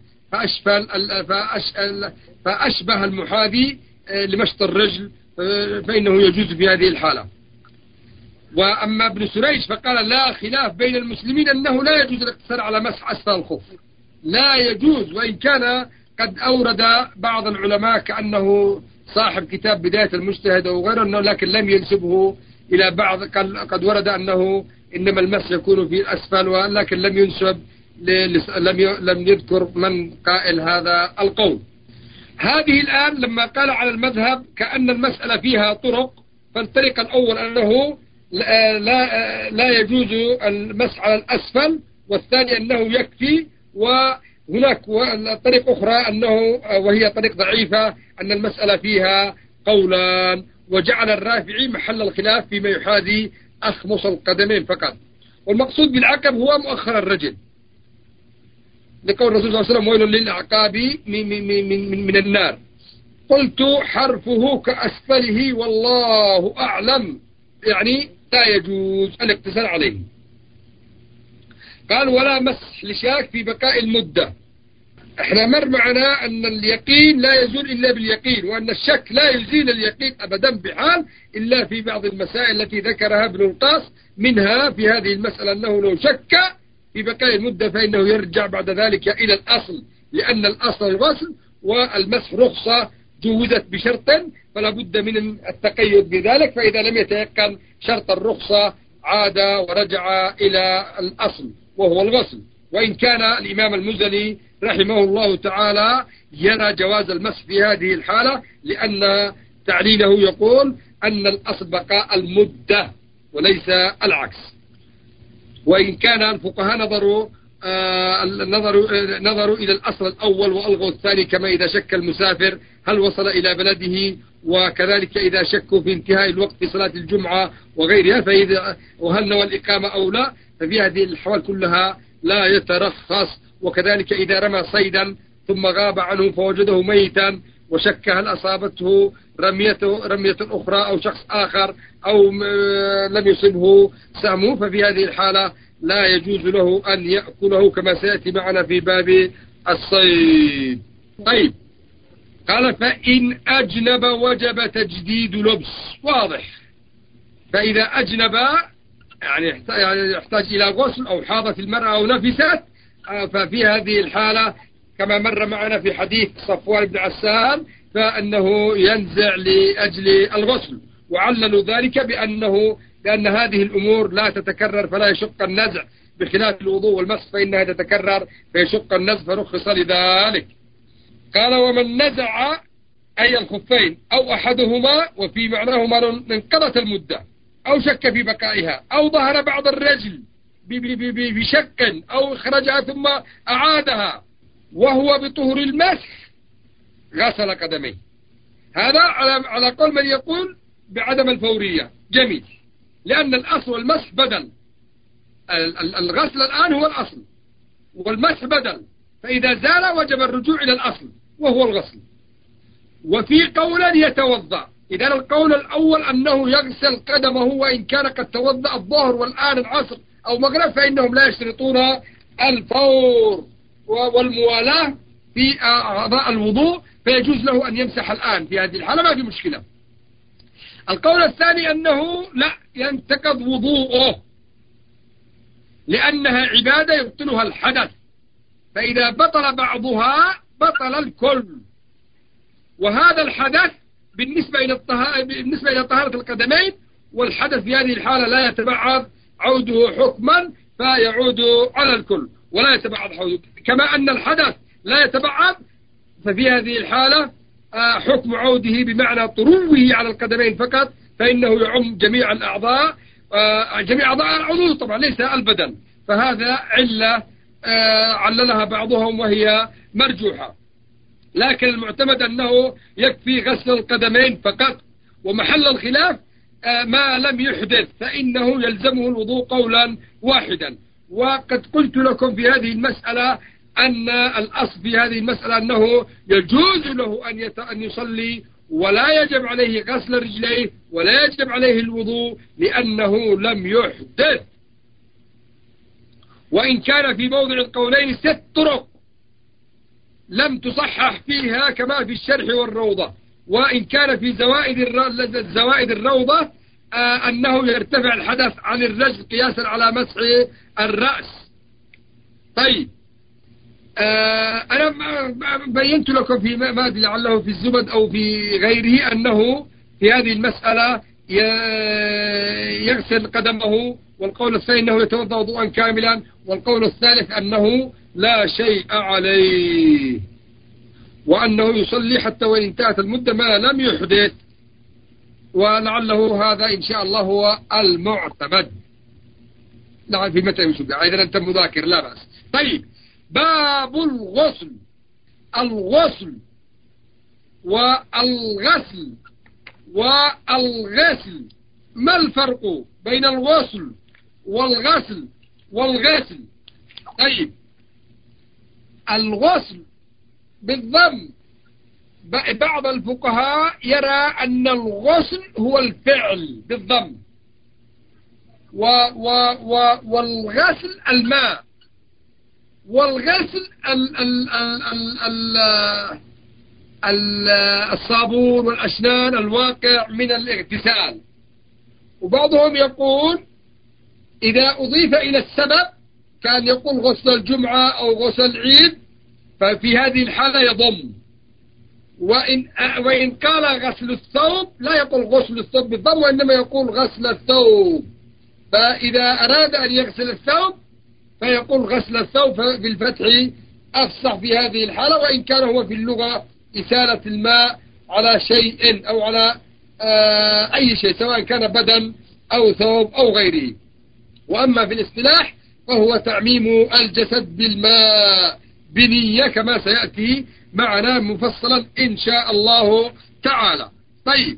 فأشبه المحاذي لمشط الرجل، فإنه يجوز في هذه الحالة. وأما ابن سريج فقال لا خلاف بين المسلمين أنه لا يجوز الاقتصار على مسح أسفل الخف، لا يجوز. وإن كان قد أورد بعض العلماء كأنه صاحب كتاب بداية المجتهد أو غيره أنه، لكن لم ينسبه إلى بعض، قد ورد أنه إنما المسح يكون في الأسفل، ولكن لم ينسب لم يذكر من قائل هذا القول. هذه الآن لما قال على المذهب كأن المسألة فيها طرق، فالطريق الأول أنه لا يجوز المسح على الأسفل، والثاني أنه يكفي. وهناك طريق أخرى أنه وهي طريق ضعيفة أن المسألة فيها قولان، وجعل الرافعي محل الخلاف فيما يحاذي أخمص القدمين فقط. والمقصود بالعقب هو مؤخر الرجل، لقول الرسول صلى الله عليه وسلم ويل للأعقاب من النار. قلت حرفه كأسفله والله أعلم، يعني لا يجوز الاقتصار عليه. قال ولا مسح لشاك في بقاء المدة، احنا مر معنا أن اليقين لا يزول إلا باليقين، وأن الشك لا يزيل اليقين أبدا بحال إلا في بعض المسائل التي ذكرها ابن القاص، منها في هذه المسألة أنه لو شك في بقاء المدة فإنه يرجع بعد ذلك إلى الأصل، لأن الأصل الغسل، والمسح رخصة جوزت بشرط فلا بد من التقيد بذلك، فإذا لم يتيقن شرط الرخصة عاد ورجع إلى الأصل وهو الغسل. وإن كان الإمام المزني رحمه الله تعالى يرى جواز المسح في هذه الحالة، لأن تعليله يقول أن الأصل بقاء المدة وليس العكس. وإن كان الفقهاء نظروا إلى الأصل الأول وألغوا الثاني، كما إذا شك المسافر هل وصل إلى بلده، وكذلك إذا شكوا في انتهاء الوقت في صلاة الجمعة وغيرها، فإذا وهل نوى الإقامة أو لا، ففي هذه الأحوال كلها لا يترخص. وكذلك إذا رمى صيدا ثم غاب عنه فوجده ميتا وشك هل أصابته رمية أخرى أو شخص آخر أو لم يصبه سهمه، ففي هذه الحالة لا يجوز له أن يأكله كما سيأتي معنا في باب الصيد. طيب، قال فإن أجنب وجب تجديد لبس. واضح. فإذا أجنب يعني يحتاج إلى غسل أو حاضت المرأة أو نفست، ففي هذه الحالة كما مر معنا في حديث صفوان بن عسال فأنه ينزع لأجل الغسل، وعللوا ذلك بأن هذه الأمور لا تتكرر فلا يشق النزع، بخلاف الوضوء والمسح فإنها تتكرر فيشق النزع فرخص لذلك. قال ومن نزع أي الخفين أو أحدهما وفي معناهما انقضت المدة أو شك في بقائها أو ظهر بعض الرجل بشك أو خرجها ثم أعادها وهو بطهر المسح غسل قدميه. هذا على قول من يقول بعدم الفورية. جميل، لأن الأصل والمسح بدل. الغسل الآن هو الأصل والمسح بدل، فإذا زال وجب الرجوع إلى الأصل وهو الغسل. وفي قول يتوضأ. إذا القول الأول أنه يغسل قدمه وإن كان قد توضأ الظهر والآن العصر أو مغرب، فإنهم لا يشترطون الفور والموالاة في أعضاء الوضوء، فيجوز له أن يمسح الآن في هذه الحالة ما في مشكلة. القول الثاني أنه لا ينتقض وضوءه لأنها عبادة يبطلها الحدث، فإذا بطل بعضها بطل الكل. وهذا الحدث بالنسبة إلى طهارة القدمين، والحدث في هذه الحالة لا يتبعض عوده حكما فيعود على الكل ولا يتبعض عوده، كما أن الحدث لا يتبعض، ففي هذه الحالة حكم عوده بمعنى طروه على القدمين فقط، فإنه يعم جميع الأعضاء، جميع أعضاء العضو طبعا ليس البدن. فهذا علة عللها بعضهم وهي مرجوحة، لكن المعتمد أنه يكفي غسل القدمين فقط. ومحل الخلاف ما لم يحدث فإنه يلزمه الوضوء قولا واحدا. وقد قلت لكم في هذه المسألة أن الأصل في هذه المسألة أنه يجوز له أن يصلي ولا يجب عليه غسل رجليه ولا يجب عليه الوضوء لأنه لم يحدث. وإن كان في موضع القولين 6 طرق لم تصحح فيها كما في الشرح والروضة. وإن كان في زوائد الروضة أنه يرتفع الحدث عن الرجل قياسا على مسح الرأس. طيب، أنا بينت لكم في ما لعله في الزبد أو في غيره أنه في هذه المسألة يغسل قدمه، والقول الثاني أنه يتوضأ وضوءا كاملا، والقول الثالث أنه لا شيء عليه وأنه يصلي حتى وإن انتهت المدة ما لم يحدث. ولعله هذا إن شاء الله هو المعتمد. نعم، في متى يوسف إذا أنت مذاكر لا بأس. طيب، باب الغسل. الغسل والغسل والغسل، ما الفرق بين الغسل والغسل والغسل؟ طيب، الغسل بالضم بعض الفقهاء يرى أن الغسل هو الفعل بالضم، والغسل الماء، والغسل الصابون والأشنان الواقع من الاغتسال. وبعضهم يقول إذا أضيف إلى السبب كان يقول غسل الجمعة أو غسل العيد ففي هذه الحالة يضم. وإن قال غسل الثوب لا يقول غسل الثوب بالضم وإنما يقول غسل الثوب. فإذا أراد أن يغسل الثوب فيقول غسل الثوب بالفتح أفصح في هذه الحالة، وإن كان هو في اللغة إسالة الماء على شيء أو على أي شيء سواء كان بدن أو ثوب أو غيره. وأما في الاصطلاح فهو تعميم الجسد بالماء بنية كما سيأتي معنا مفصلا إن شاء الله تعالى. طيب،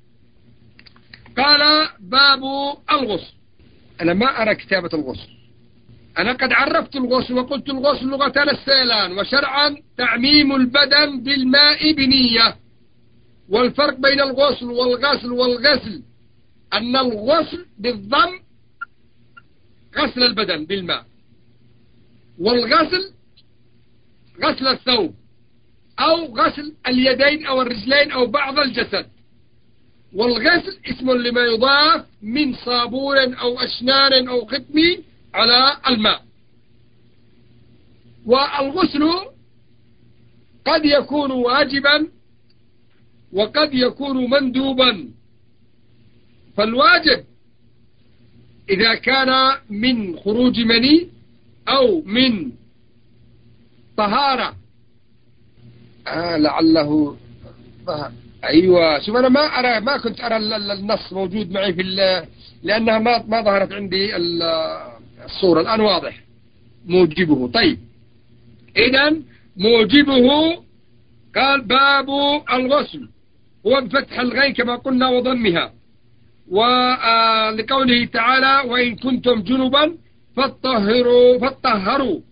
قال باب الغسل. أنا ما أرى كتابة الغسل، أنا قد عرفت الغسل وقلت الغسل لغة السيلان، وشرعا تعميم البدن بالماء بنية. والفرق بين الغسل والغسل والغسل أن الغسل بالضم غسل البدن بالماء، والغسل غسل الثوب أو غسل اليدين أو الرجلين أو بعض الجسد. والغسل اسم لما يضاف من صابون أو أشنان أو ختم على الماء. والغسل قد يكون واجبا وقد يكون مندوبا. فالواجب إذا كان من خروج مني أو من طهارة لعله أيوة. شوف أنا ما كنت أرى النص موجود معي لأنها ما ظهرت عندي الصورة. الآن واضح موجبه. طيب، إذن موجبه قال باب الغسل هو بفتح الغين كما قلنا وضمها، ولقوله تعالى وإن كنتم جنبا فطهروا.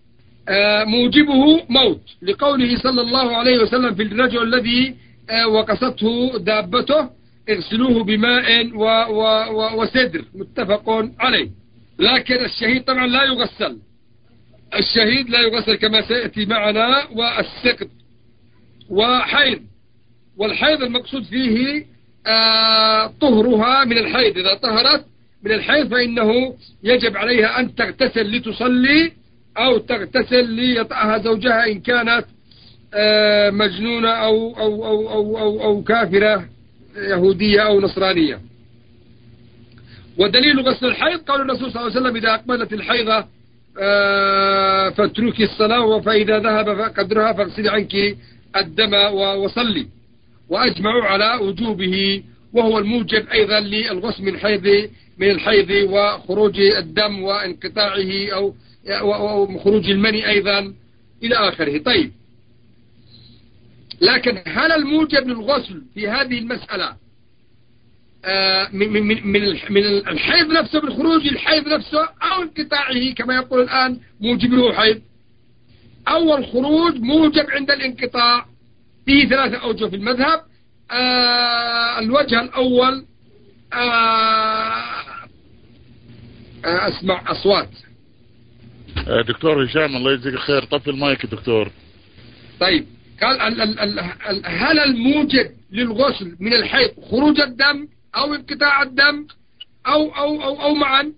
موجبه موت، لقوله صلى الله عليه وسلم في الرجل الذي وقصته دابته اغسلوه بماء وسدر، متفق عليه. لكن الشهيد طبعا لا يغسل، الشهيد لا يغسل كما سيأتي معنا. والسقط وحيض، والحيض المقصود فيه طهرها من الحيض. إذا طهرت من الحيض فإنه يجب عليها أن تغتسل لتصلي أو تغتسل ليطأها زوجها إن كانت مجنونة أو كافرة يهودية أو نصرانية. ودليل غسل الحيض قول الرسول صلى الله عليه وسلم إذا أقبلت الحيضة فاتركي الصلاة فإذا ذهب قدرها فاغسلي عنك الدم وصلي. وأجمعوا على وجوبه، وهو الموجب أيضا للغسل من الحيض وخروج الدم وانقطاعه أو خروج المني أيضا إلى آخره. طيب، لكن هل الموجب للغسل في هذه المسألة من الحيض نفسه، من خروج الحيض نفسه، أو انقطاعه كما يقول الآن موجب له حيض؟ أول خروج موجب عند الانقطاع فيه 3 أوجه في المذهب. الوجه الأول أسمع أصوات. دكتور هشام الله يجزيك خير، طفي المايك دكتور. طيب، قال هل الموجب للغسل من الحيض خروج الدم أو انقطاع الدم أو معا؟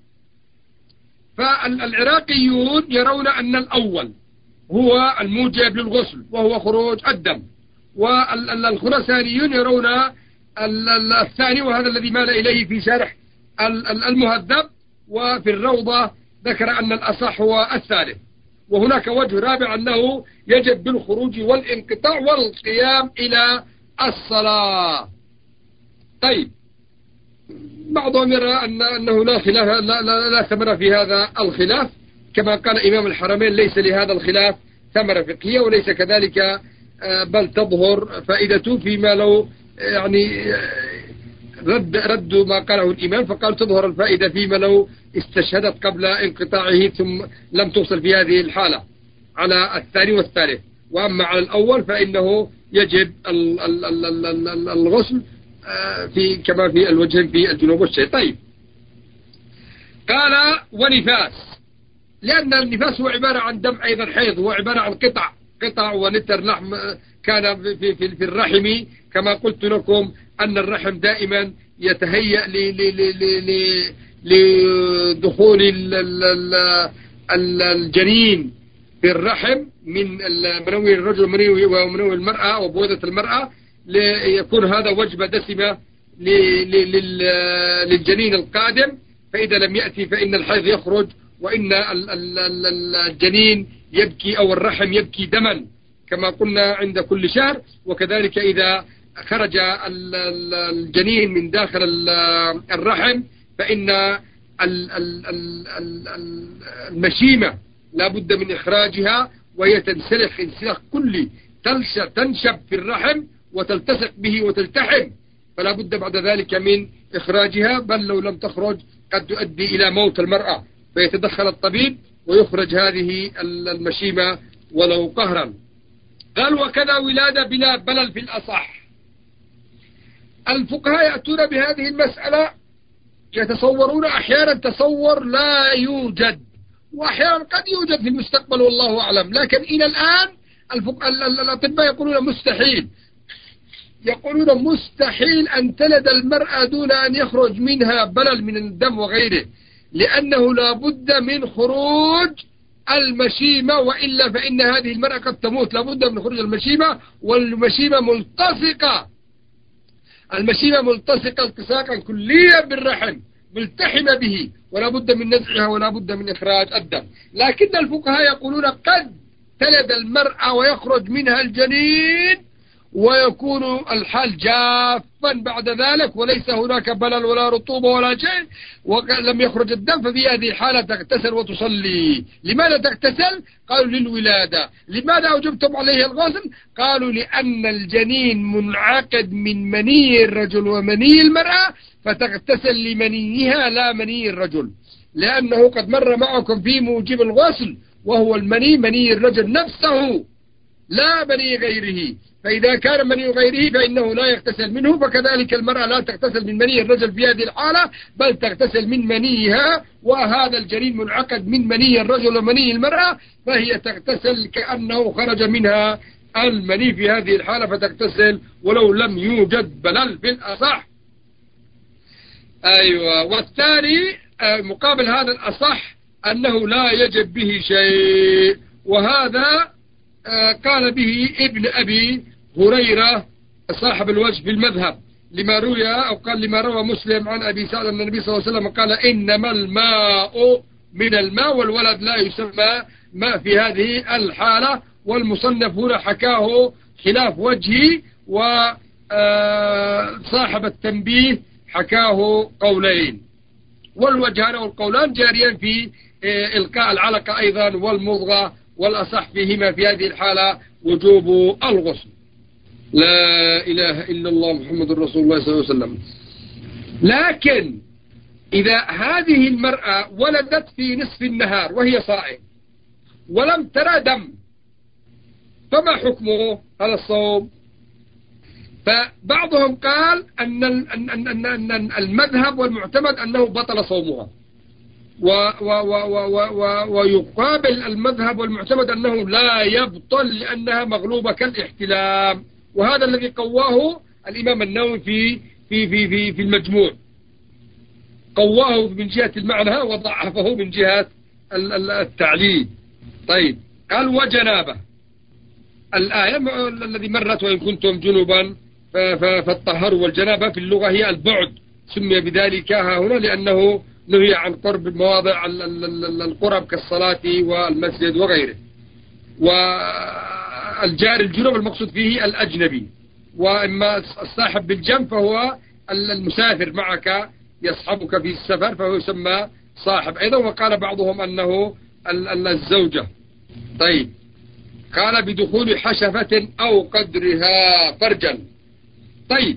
فالعراقيون يرون أن الأول هو الموجب للغسل وهو خروج الدم، والخراسانيون يرون الثاني، وهذا الذي مال إليه في شرح المهذب. وفي الروضة ذكر أن الأصح هو الثالث. وهناك وجه رابع أنه يجب بالخروج والانقطاع والقيام إلى الصلاة. طيب، بعضهم يرى أنه لا خلاف، لا ثمرة في هذا الخلاف، كما قال إمام الحرمين ليس لهذا الخلاف ثمرة فقهية وليس كذلك، بل تظهر فائدته فيما لو يعني رد ما قاله الإمام، فقال تظهر الفائدة فيما لو استشهدت قبل انقطاعه ثم لم توصل في هذه الحالة على الثاني والثالث. وأما على الأول فإنه يجب الغسل كما في الوجهين في الجنوب والشيء. طيب، قال ونفاس. لأن النفاس هو عبارة عن دم أيضا حيض، هو عبارة عن قطع ونتر لحم كان في الرحم. كما قلت لكم أن الرحم دائما يتهيأ لدخول الجنين في الرحم من منوي الرجل ومنوي المرأة وبويضة المرأة، ليكون هذا وجبة دسمة للجنين القادم. فإذا لم يأتي فإن الحيض يخرج، وإن الجنين يبكي أو الرحم يبكي دما كما قلنا عند كل شهر. وكذلك إذا خرج الجنين من داخل الرحم فإن المشيمة لا بد من إخراجها، وهي تنسلخ انسلاخ كلي، تنشب في الرحم وتلتصق به وتلتحم، فلا بد بعد ذلك من إخراجها، بل لو لم تخرج قد تؤدي إلى موت المرأة، فيتدخل الطبيب ويخرج هذه المشيمة ولو قهرا. قال وكذا ولادة بلا بلل في الأصح. الفقهاء يأتون بهذه المسألة يتصورون أحيانا تصور لا يوجد، وأحيانا قد يوجد في المستقبل والله أعلم، لكن إلى الآن الأطباء يقولون مستحيل، يقولون مستحيل أن تلد المرأة دون أن يخرج منها بلل من الدم وغيره، لأنه لا بد من خروج المشيمة، وإلا فإن هذه المرأة قد تموت. لا بد من خروج المشيمة، والمشيمة ملتصقة، المشيمة ملتصقة التصاقا كليا بالرحم، ملتحمة به، ولا بد من نزعها ولا بد من إخراج الدم. لكن الفقهاء يقولون قد تلد المرأة ويخرج منها الجنين ويكون الحال جافا بعد ذلك، وليس هناك بلل ولا رطوبة ولا شيء، ولم يخرج الدم، ففي هذه الحالة تغتسل وتصلي. لماذا تغتسل؟ قالوا للولادة. لماذا أوجبتم عليه الغسل؟ قالوا لأن الجنين منعقد من مني الرجل ومني المرأة، فتغتسل لمنيها لا مني الرجل، لأنه قد مر معكم في موجب الغسل، وهو مني الرجل نفسه لا مني غيره، فإذا كان مني غيره فإنه لا يغتسل منه، فكذلك المرأة لا تغتسل من مني الرجل في هذه الحالة، بل تغتسل من منيها، وهذا الجنين منعقد من مني الرجل ومني المرأة، فهي تغتسل كأنه خرج منها المني في هذه الحالة، فتغتسل ولو لم يوجد بلل بالأصح. أيوة. والثاني مقابل هذا الأصح أنه لا يجب به شيء، وهذا قال به ابن أبي هريرة صاحب الوجه في المذهب، لما روي أو قال لما روى مسلم عن أبي سعد أن النبي صلى الله عليه وسلم قال إنما الماء من الماء والولد لا يسمى ماء في هذه الحالة. والمصنف هنا حكاه خلاف وجهي، وصاحب التنبيه حكاه قولين، والوجهان والقولان جاريان في إلقاء العلقة أيضا والمضغة، والأصح فيهما في هذه الحالة وجوب الغسل. لا إله إلا الله محمد رسول الله صلى الله عليه وسلم. لكن إذا هذه المرأة ولدت في نصف النهار وهي صائم ولم ترى دم، فما حكمه هذا الصوم؟ فبعضهم قال أن المذهب والمعتمد أنه بطل صومها، ويقابل المذهب والمعتمد أنه لا يبطل لأنها مغلوبة كالاحتلام، وهذا الذي قواه الإمام النووي في المجموع، قواه من جهة المعنى وضعفه من جهة التعليل. طيب قال وجنابه، الآية الذي مرت وإن كنتم جنبا فالطهر، والجنابة في اللغة هي البعد، سمي بذلك هنا لأنه نهي عن قرب مواضع القرب كالصلاة والمسجد وغيره. والجار الجنوب المقصود فيه الأجنبي، وإما الصاحب بالجنب فهو المسافر معك يصحبك في السفر فهو يسمى صاحب أيضا. وقال بعضهم أنه الزوجة. طيب قال بدخول حشفة أو قدرها فرجا. طيب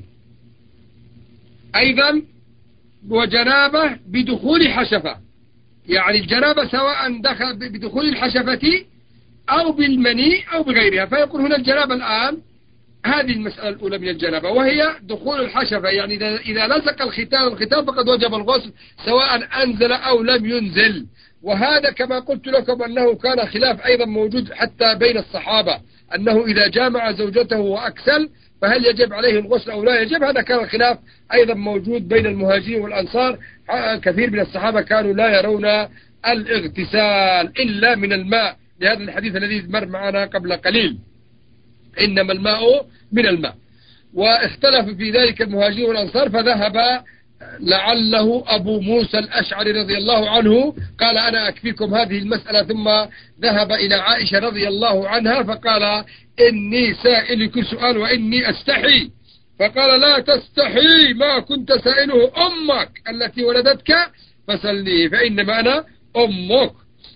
أيضا وجنابه بدخول حشفة، يعني الجنابة سواء دخل بدخول الحشفة أو بالمني أو بغيرها، فيقول هنا الجنابة الآن هذه المسألة الأولى من الجنابة، وهي دخول الحشفة. يعني إذا لصق الختان فقد وجب الغسل سواء أنزل أو لم ينزل. وهذا كما قلت لكم أنه كان خلاف أيضا موجود حتى بين الصحابة، أنه إذا جامع زوجته وأكسل فهل يجب عليه الغسل أو لا يجب. هذا كان الخلاف أيضا موجود بين المهاجرين والأنصار. كثير من الصحابة كانوا لا يرون الاغتسال إلا من الماء، لهذا الحديث الذي مر معنا قبل قليل، إنما الماء من الماء. واختلف في ذلك المهاجرين والأنصار، فذهب لعله أبو موسى الأشعري رضي الله عنه قال أنا أكفيكم هذه المسألة، ثم ذهب إلى عائشة رضي الله عنها فقال إني سائلك سؤال وإني أستحي، فقال لا تستحي، ما كنت سائله أمك التي ولدتك فسلني فإنما أنا أمك.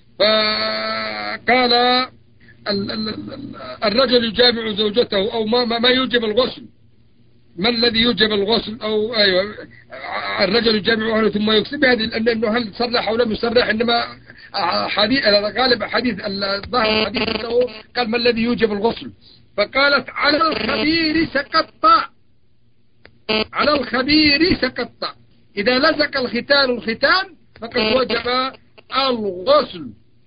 فقال الرجل يجامع زوجته أو ما يوجب الغسل، ما الذي يوجب الغسل؟ أو أيوة الرجل يجامع أهله ثم يكسب، هذه لأنه هل صرح أو لم يصرح، إنما حديث غالب حديث الظاهر حديث أنه قال ما الذي يوجب الغسل، فقالت على الخبير سقط، على الخبير سقط، إذا لزق الختان فقد وجب الغسل.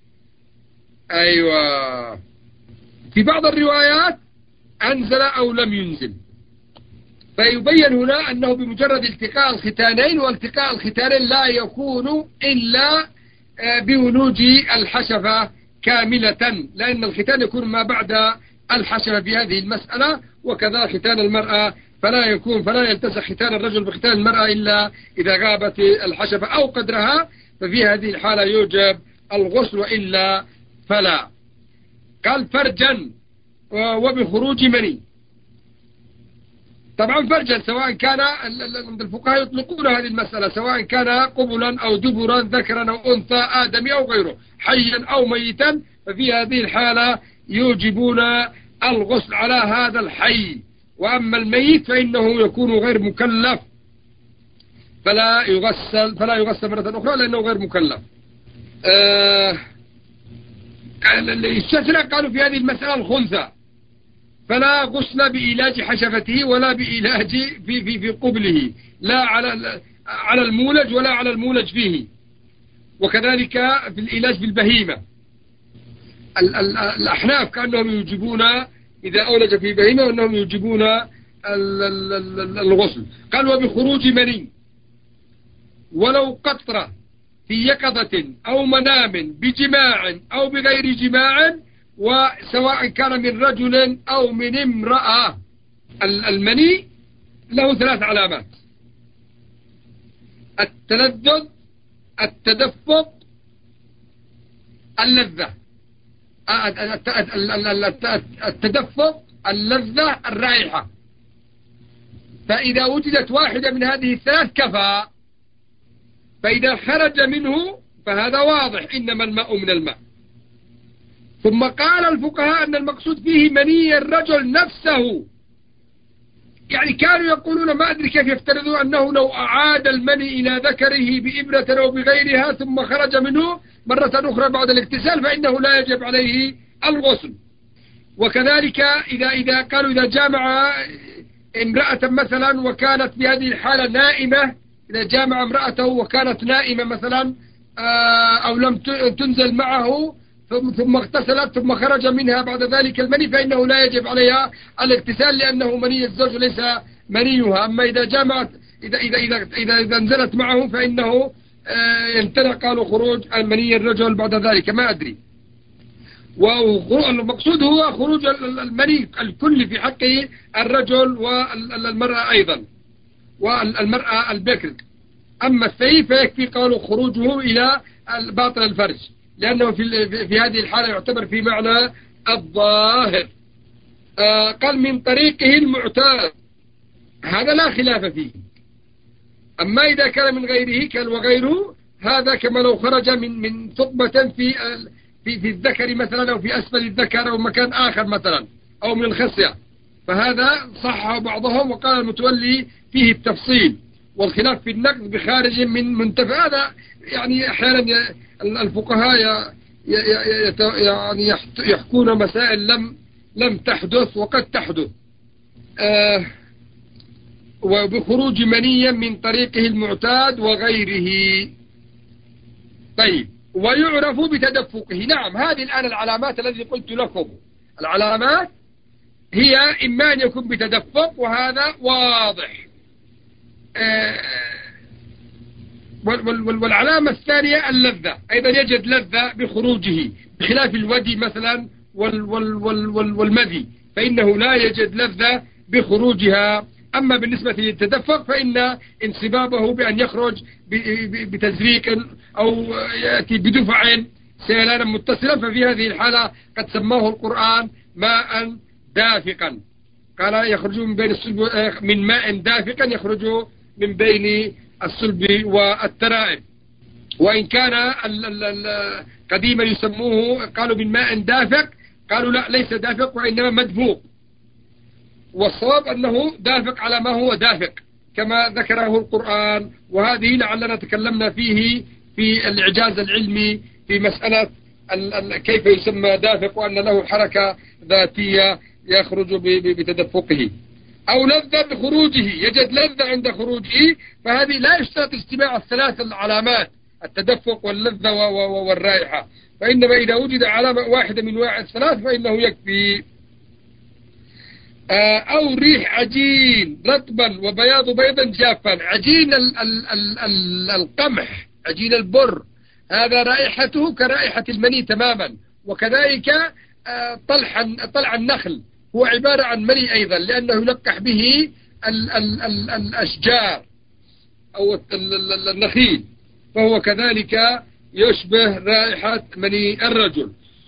أيوة. في بعض الروايات أنزل أو لم ينزل، فيبين هنا أنه بمجرد التقاء الختانين، والتقاء الختانين لا يكون إلا بولوج الحشفة كاملة، لأن الختان يكون ما بعد الحشفة في هذه المسألة، وكذا ختان المرأة فلا يلتزم ختان الرجل بختان المرأة إلا إذا غابت الحشفة أو قدرها، ففي هذه الحالة يوجب الغسل وإلا فلا. قال فرجا وبخروج مني. طبعا فرجا سواء كان الفقهاء يطلقون هذه المسألة سواء كان قبلا أو دبرا، ذكرا أو أنثى، آدمي أو غيره، حيا أو ميتا، ففي هذه الحالة يوجبون الغسل على هذا الحي. وأما الميت فإنه يكون غير مكلف فلا يغسل مرة أخرى لأنه غير مكلف. الاستثناء قالوا في هذه المسألة الخنثى، فلا غسل بإيلاج حشفته ولا بإيلاج في قبله، لا على المولج ولا على المولج فيه، وكذلك في الإيلاج بالبهيمة. الأحناف كأنهم يوجبون إذا أولج في بهيمة وأنهم يوجبون الغسل. قال وبخروج مني ولو قطرة في يقظة أو منام بجماع أو بغير جماع، وسواء كان من رجل أو من امرأة. المني له 3 علامات: التلذذ، التدفق، اللذة. التدفق، اللذة، الرائحة. فإذا وجدت واحدة من هذه ال3 كفى، فإذا خرج منه فهذا واضح إنما الماء من الماء. ثم قال الفقهاء أن المقصود فيه مني الرجل نفسه، يعني كانوا يقولون ما أدري كيف يفترضوا أنه لو أعاد المني إلى ذكره بإبرة أو بغيرها ثم خرج منه مرة أخرى بعد الاغتسال فإنه لا يجب عليه الغسل. وكذلك إذا قالوا إذا جامع امرأة مثلا وكانت بهذه الحالة نائمة، إذا جامع امرأته وكانت نائمة مثلا أو لم تنزل معه ثم اغتسلت ثم خرج منها بعد ذلك المني فإنه لا يجب عليها الاغتسال لأنه مني الزوج ليس منيها. أما إذا جامعت إذا نزلت معه فإنه يمتنع قالوا خروج المني الرجل بعد ذلك، ما أدري. والمقصود هو خروج المني الكل في حقه الرجل والمرأة أيضا، والمرأة البكر. أما الثيب فيكفي قالوا خروجه إلى باطن الفرج، لأنه في هذه الحالة يعتبر في معنى الظاهر. قال من طريقه المعتاد، هذا لا خلاف فيه. أما إذا كان من غيره كان وغيره، هذا كما لو خرج من ثقبة في الذكر مثلا أو في أسفل الذكر أو مكان آخر مثلا أو من الخصية، فهذا صح بعضهم. وقال المتولي فيه التفصيل والخلاف في النقد بخارج من منتفى. هذا يعني أحيانا الفقهاء يعني يحكون مسائل لم تحدث وقد تحدث، وبخروج مني من طريقه المعتاد وغيره. طيب، ويعرف بتدفقه. نعم، هذه الآن العلامات التي قلت لكم، العلامات هي إما أن يكون بتدفق، وهذا واضح. والعلامة الثانية اللذة، أيضا يجد لذة بخروجه، بخلاف الودي مثلا والمذي فإنه لا يجد لذة بخروجها. أما بالنسبة للتدفق فإن انصبابه بأن يخرج بتزريق أو يأتي بدفع سيلانا متصلا، ففي هذه الحالة قد سماه القرآن ماء دافقا، قال يخرج من بين الصلب من ماء دافقا يخرج من بين الصلب والترائب. وإن كان قديما يسموه قالوا من ماء دافق، قالوا لا، ليس دافق وإنما مدفوق، والصواب أنه دافق على ما هو دافق كما ذكره القرآن. وهذه لعلنا تكلمنا فيه في الإعجاز العلمي في مسألة كيف يسمى دافق وأن له حركة ذاتية يخرج بتدفقه. أو لذة بخروجه، يجد لذة عند خروجه، فهذه لا يشترط اجتماع الثلاث العلامات، التدفق واللذة والرائحة، فإنما إذا وجد علامة واحدة من واحد ثلاث فإنه يكفي. أو ريح عجين رطبا وبياض بيضا جافا. عجين القمح، عجين البر، هذا رائحته كرائحة المني تماما. وكذلك طلع النخل هو عبارة عن مني أيضا، لأنه يلقح به الأشجار أو النخيل، فهو كذلك يشبه رائحة مني الرجل.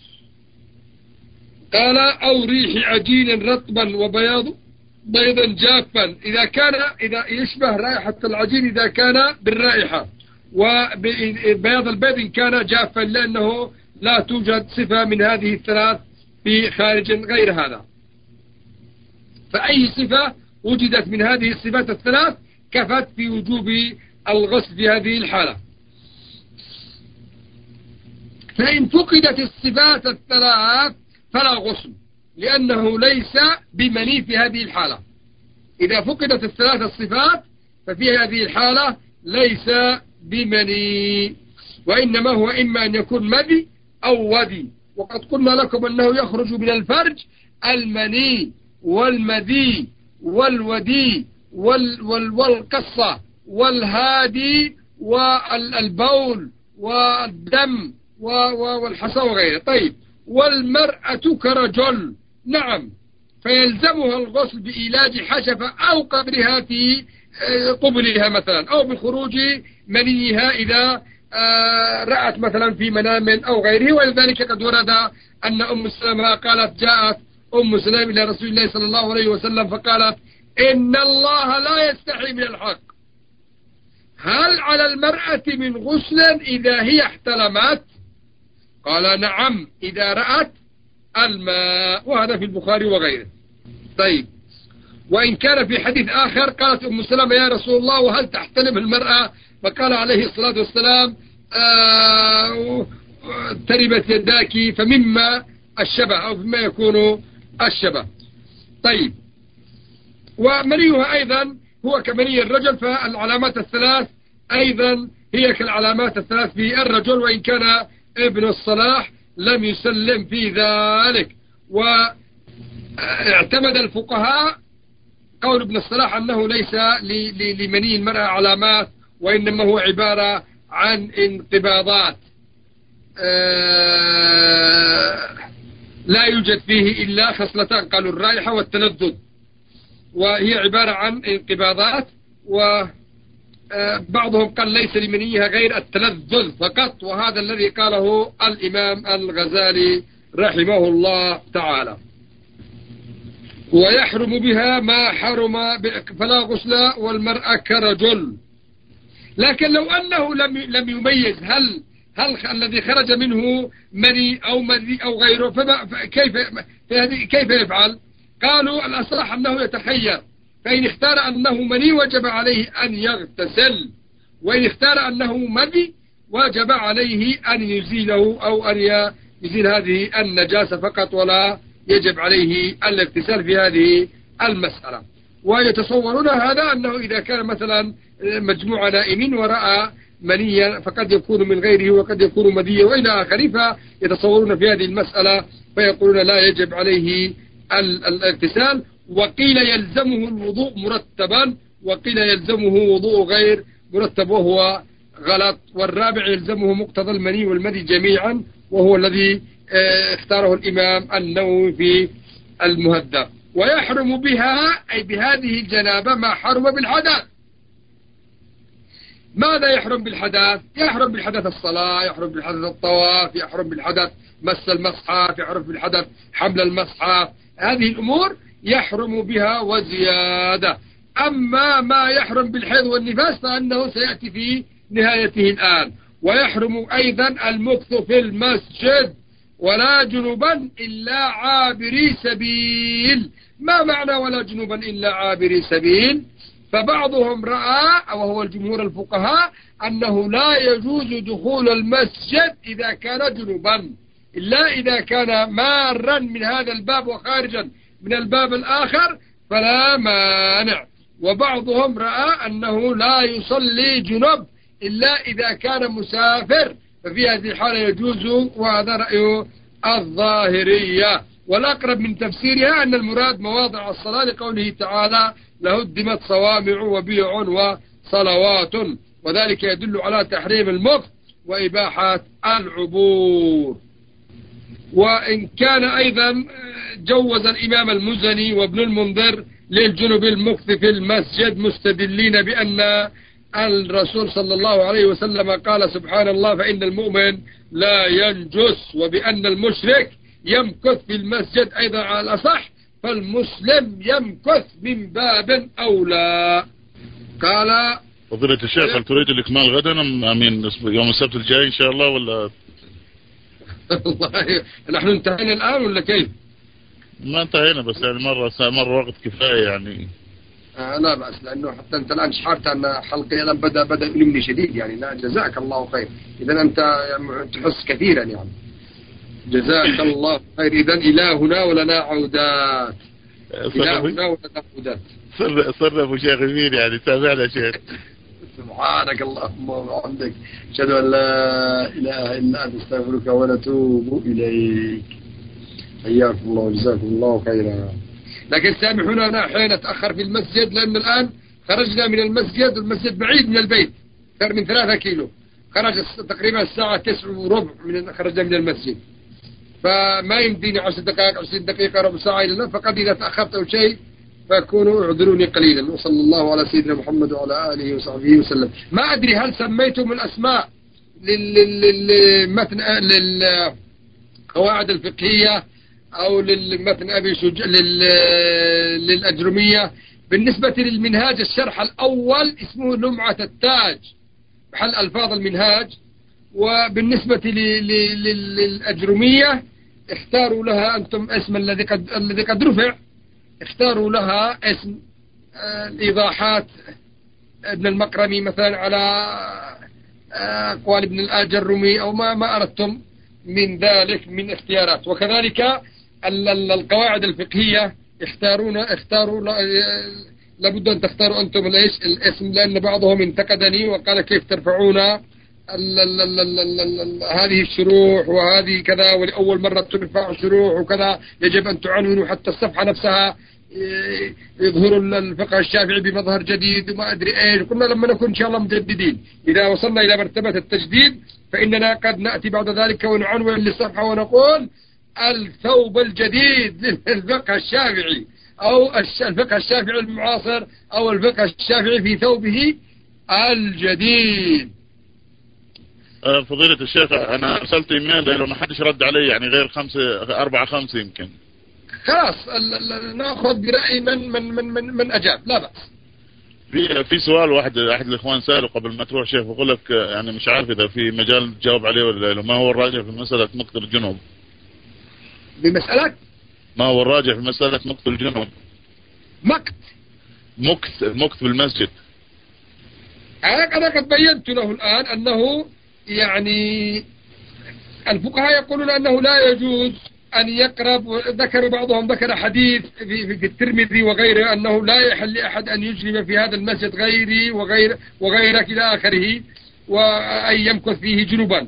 قال أو ريح عجين رطبا وبياض بيضا جافا، إذا يشبه رائحة العجين إذا كان بالرائحة، وبياض البيض إن كان جافا، لأنه لا توجد صفة من هذه الثلاث في خارج غير هذا. فأي صفة وجدت من هذه الصفات الثلاث كفت في وجوب الغسل في هذه الحالة. فإن فقدت الصفات الثلاث فلا غسل، لأنه ليس بمني في هذه الحالة. إذا فقدت الثلاث الصفات ففي هذه الحالة ليس بمني، وإنما هو إما أن يكون مذي أو ودي. وقد قلنا لكم أنه يخرج من الفرج المني والمذي والودي والقصة والهادي والبول والدم والحصى وغيره. طيب، والمرأة كرجل، نعم، فيلزمها الغسل بإيلاج حشفة أو قبرها في قبلها مثلا، أو بخروج منيها إذا رأت مثلا في منام أو غيره. ولذلك قد ورد أن أم سلمة قالت جاءت أم سلمة إلى رسول الله صلى الله عليه وسلم فقالت إن الله لا يستحي من الحق، هل على المرأة من غسل إذا هي احتلمت؟ قال نعم إذا رأت الماء، وهذا في البخاري وغيره. طيب، وإن كان في حديث آخر قالت أم سلمة يا رسول الله وهل تحتلم المرأة؟ فقال عليه الصلاة والسلام تربت يداك، فمما الشبه أو فيما يكون الشبه. طيب، ومنيها أيضا هو كمني الرجل، فالعلامات الثلاث أيضا هي كالعلامات الثلاث في الرجل، وإن كان ابن الصلاح لم يسلم في ذلك. واعتمد الفقهاء قول ابن الصلاح أنه ليس لمني المرأة علامات، وإنما هو عبارة عن انقباضات لا يوجد فيه إلا خصلتان، قالوا الرائحة والتلذذ، وهي عبارة عن انقباضات. وبعضهم قال ليس لمنيها غير التلذذ فقط، وهذا الذي قاله الإمام الغزالي رحمه الله تعالى. ويحرم بها ما حرم فلا غسل والمرأة كرجل. لكن لو أنه لم يميز هل الذي خرج منه مني أو مذي أو غيره، كيف يفعل؟ قالوا الأصح أنه يتخير، فإن اختار أنه مني وجب عليه أن يغتسل، وإن اختار أنه مذي وجب عليه أن يزيله أو أن يزيل هذه النجاسة فقط، ولا يجب عليه الاغتسال في هذه المسألة. ويتصورون هذا أنه إذا كان مثلا مجموعة نائمين ورأى منيا فقد يكون من غيره وقد يكون مديا وإلى آخره، فيتصورون في هذه المسألة فيقولون لا يجب عليه الاغتسال. وقيل يلزمه الوضوء مرتبا، وقيل يلزمه وضوء غير مرتب وهو غلط. والرابع يلزمه مقتضى المني والمدي جميعا، وهو الذي اختاره الإمام النووي في المهذب. ويحرم بها أي بهذه الجنابة ما حرم بالحدث. ماذا يحرم بالحدث؟ يحرم بالحدث الصلاة، يحرم بالحدث الطواف، يحرم بالحدث مس المصحف، يحرم بالحدث حمل المصحف. هذه الأمور يحرم بها وزيادة. أما ما يحرم بالحيض والنفاس فأنه سيأتي في نهايته الآن. ويحرم أيضا المكث في المسجد ولا جنبا إلا عابري سبيل. ما معنى ولا جنبا إلا عابري سبيل؟ فبعضهم رأى وهو الجمهور الفقهاء أنه لا يجوز دخول المسجد إذا كان جنبا، إلا إذا كان مارا من هذا الباب وخارجا من الباب الآخر فلا مانع. وبعضهم رأى أنه لا يصلي جنب إلا إذا كان مسافر، ففي هذه الحالة يجوز، وهذا رأي الظاهرية. والأقرب من تفسيرها أن المراد مواضع الصلاة لقوله تعالى لهدمت صوامع وبيع وصلوات، وذلك يدل على تحريم المكث وإباحة العبور. وإن كان أيضا جوز الإمام المزني وابن المنذر للجنب المكث في المسجد مستدلين بأن الرسول صلى الله عليه وسلم قال سبحان الله فإن المؤمن لا ينجس، وبأن المشرك يمكث في المسجد أيضا على الأصح، فالمسلم يمكث من باب أولى. قال فضيلة الشيخ هل تريد الإكمال غدا أمين يوم السبت الجاي إن شاء الله ولا؟ والله نحن انتهينا الآن ولا كيف؟ ما انتهينا بس يعني مرة وقت كفاية يعني. لا بأس، لأنه حتى أنت الآن شعرت أن حلقي الآن بدأ يلمني شديد يعني. لا جزاك الله خير، إذا أنت تحس كثيرا يعني. جزاك الله خير. إذا إلهنا ولنا عودات، إلهنا ولنا عودات. صرف شيخ مين يعني، تابعنا شيخ. سبحانك اللهم وبحمدك أشهد أن لا إله إلا أنت استغفرك ونتوب إليك. حياكم الله وجزاكم الله خيرا. لكن سامحونا أنا حين أتأخر في المسجد، لأن الآن خرجنا من المسجد والمسجد بعيد من البيت أكثر من 3 كيلو. خرج تقريبا الساعة 9:15 خرجنا من المسجد، فما يمديني 10 دقائق 20 دقيقة ربع ساعة إلا، فقد إذا تأخرت أو شيء فكونوا اعذروني قليلا. وصلى الله على سيدنا محمد وعلى آله وصحبه وسلم. ما أدري هل سميتم الأسماء للقواعد الفقهية أو للمتن أبي للأجرمية. بالنسبة للمنهاج الشرح الأول اسمه لمعة التاج بحل ألفاظ المنهاج. وبالنسبة للأجرمية اختاروا لها أنتم اسم الذي قد رفع، اختاروا لها اسم الإيضاحات ابن المقرمي مثلا على أقوال ابن الآجرمي أو ما أردتم من ذلك من اختيارات. وكذلك القواعد الفقهية اختاروا لابد أن تختاروا أنتم الاسم، لأن بعضهم انتقدني وقال كيف ترفعون هذه الشروح وهذه كذا، ولأول مرة ترفع شروح وكذا، يجب أن تعنونوا حتى الصفحة نفسها يظهر الفقه الشافعي بمظهر جديد وما أدري إيش. قلنا لما نكون إن شاء الله مجددين إذا وصلنا إلى مرتبة التجديد فإننا قد نأتي بعد ذلك ونعنون للصفحة ونقول الثوب الجديد للفقه الشافعي، أو الفقه الشافعي المعاصر، أو الفقه الشافعي في ثوبه الجديد. فضيلة الشيخ أنا أرسلت إيميل لو ما حدش رد علي يعني غير 4-5 يمكن. خلاص نأخذ برأي من أجاب، لا بأس. في سؤال واحد أحد الإخوان سأله قبل ما تروح شيخ، بقول لك يعني مش عارف إذا في مجال تجاوب عليه ولا لا. ما هو الراجع في مسألة مقت الجنوب؟ بمسألة ما هو الراجع في مسألة مقت الجنوب؟ مكث بالمسجد. أنا قد بينت له الآن أنه يعني الفقهاء يقولون أنه لا يجوز أن يقرب. ذكر بعضهم ذكر حديث في الترمذي وغيره أنه لا يحل لأحد أن يجرم في هذا المسجد غيري وغيرك إلى آخره، وأن يمكث فيه جنبا.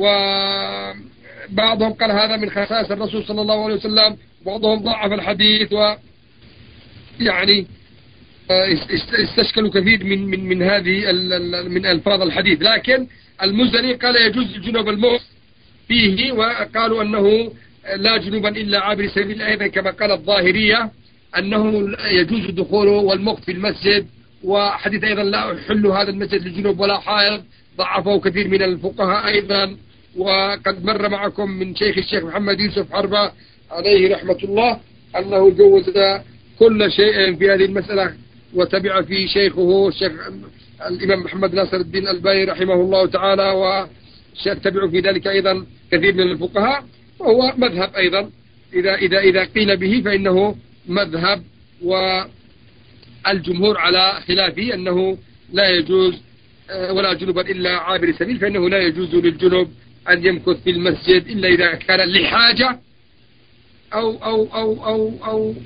وبعضهم قال هذا من خصائص الرسول صلى الله عليه وسلم، بعضهم ضعف الحديث ويعني استشكلوا كثير من هذه من ألفاظ الحديث. لكن المزني قال يجوز الجنوب المكث فيه، وقالوا أنه لا جنوبا إلا عابر سبيل، أيضا كما قال الظاهرية أنه يجوز الدخول والمكث في المسجد. وحديث أيضا لا يحل هذا المسجد للجنوب ولا حائض، ضعفه كثير من الفقهاء أيضا. وقد مر معكم من الشيخ محمد يوسف حربة عليه رحمة الله أنه جوز كل شيء في هذه المسألة، وتبع في شيخه الشيخ الإمام محمد ناصر الدين الألباني رحمه الله تعالى، وتبع في ذلك أيضا كثير من الفقهاء. وهو مذهب أيضا إذا قيل به فإنه مذهب، والجمهور على خلافه أنه لا يجوز ولا جنوبا إلا عابر سبيل، فإنه لا يجوز للجنوب أن يمكث في المسجد إلا إذا كان لحاجة أو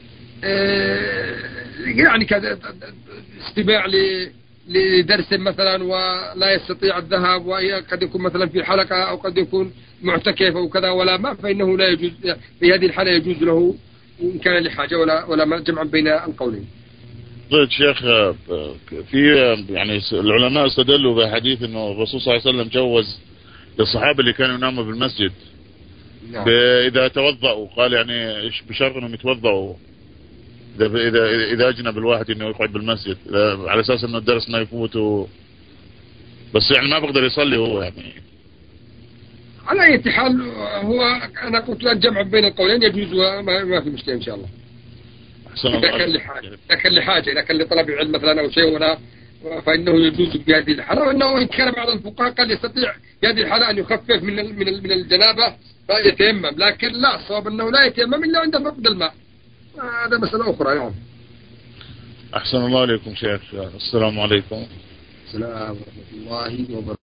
يعني استماع لدرس مثلا ولا يستطيع الذهاب، وقد يكون مثلا في حلقة أو قد يكون معتكف أو كذا ولا ما، فإنه لا يجوز في هذه الحالة، يجوز له إن كان لحاجة ولا جمع بين القولين. طيب شيخ، في يعني العلماء استدلوا بحديث انه الرسول صلى الله عليه وسلم جوز للصحابة اللي كانوا يناموا في المسجد نعم. إذا توضأوا، قال يعني بشرط انهم يتوضأوا إذا أجنب الواحد إنه يقعد بالمسجد، على أساس إنه الدرس ما يفوته، بس يعني ما بقدر يصلي هو يعني. على أي حال هو أنا قلت الجمع بين القولين يجوز وما في مشكلة إن شاء الله. إذا كان لحاجة، إذا كان لطلب العلم مثلا أو شيء ولا، فإنه يجوز في هذه الحالة. وإنه إن كان بعض الفقهاء قال يستطيع في هذه الحالة أن يخفف من الجنابة فيتيمم، لكن لا، الصواب أنه لا يتيمم إلا عند فقد الماء، هذا مسألة أخرى يعني. أحسن الله عليكم شيخ، السلام عليكم. السلام ورحمة الله وبركاته.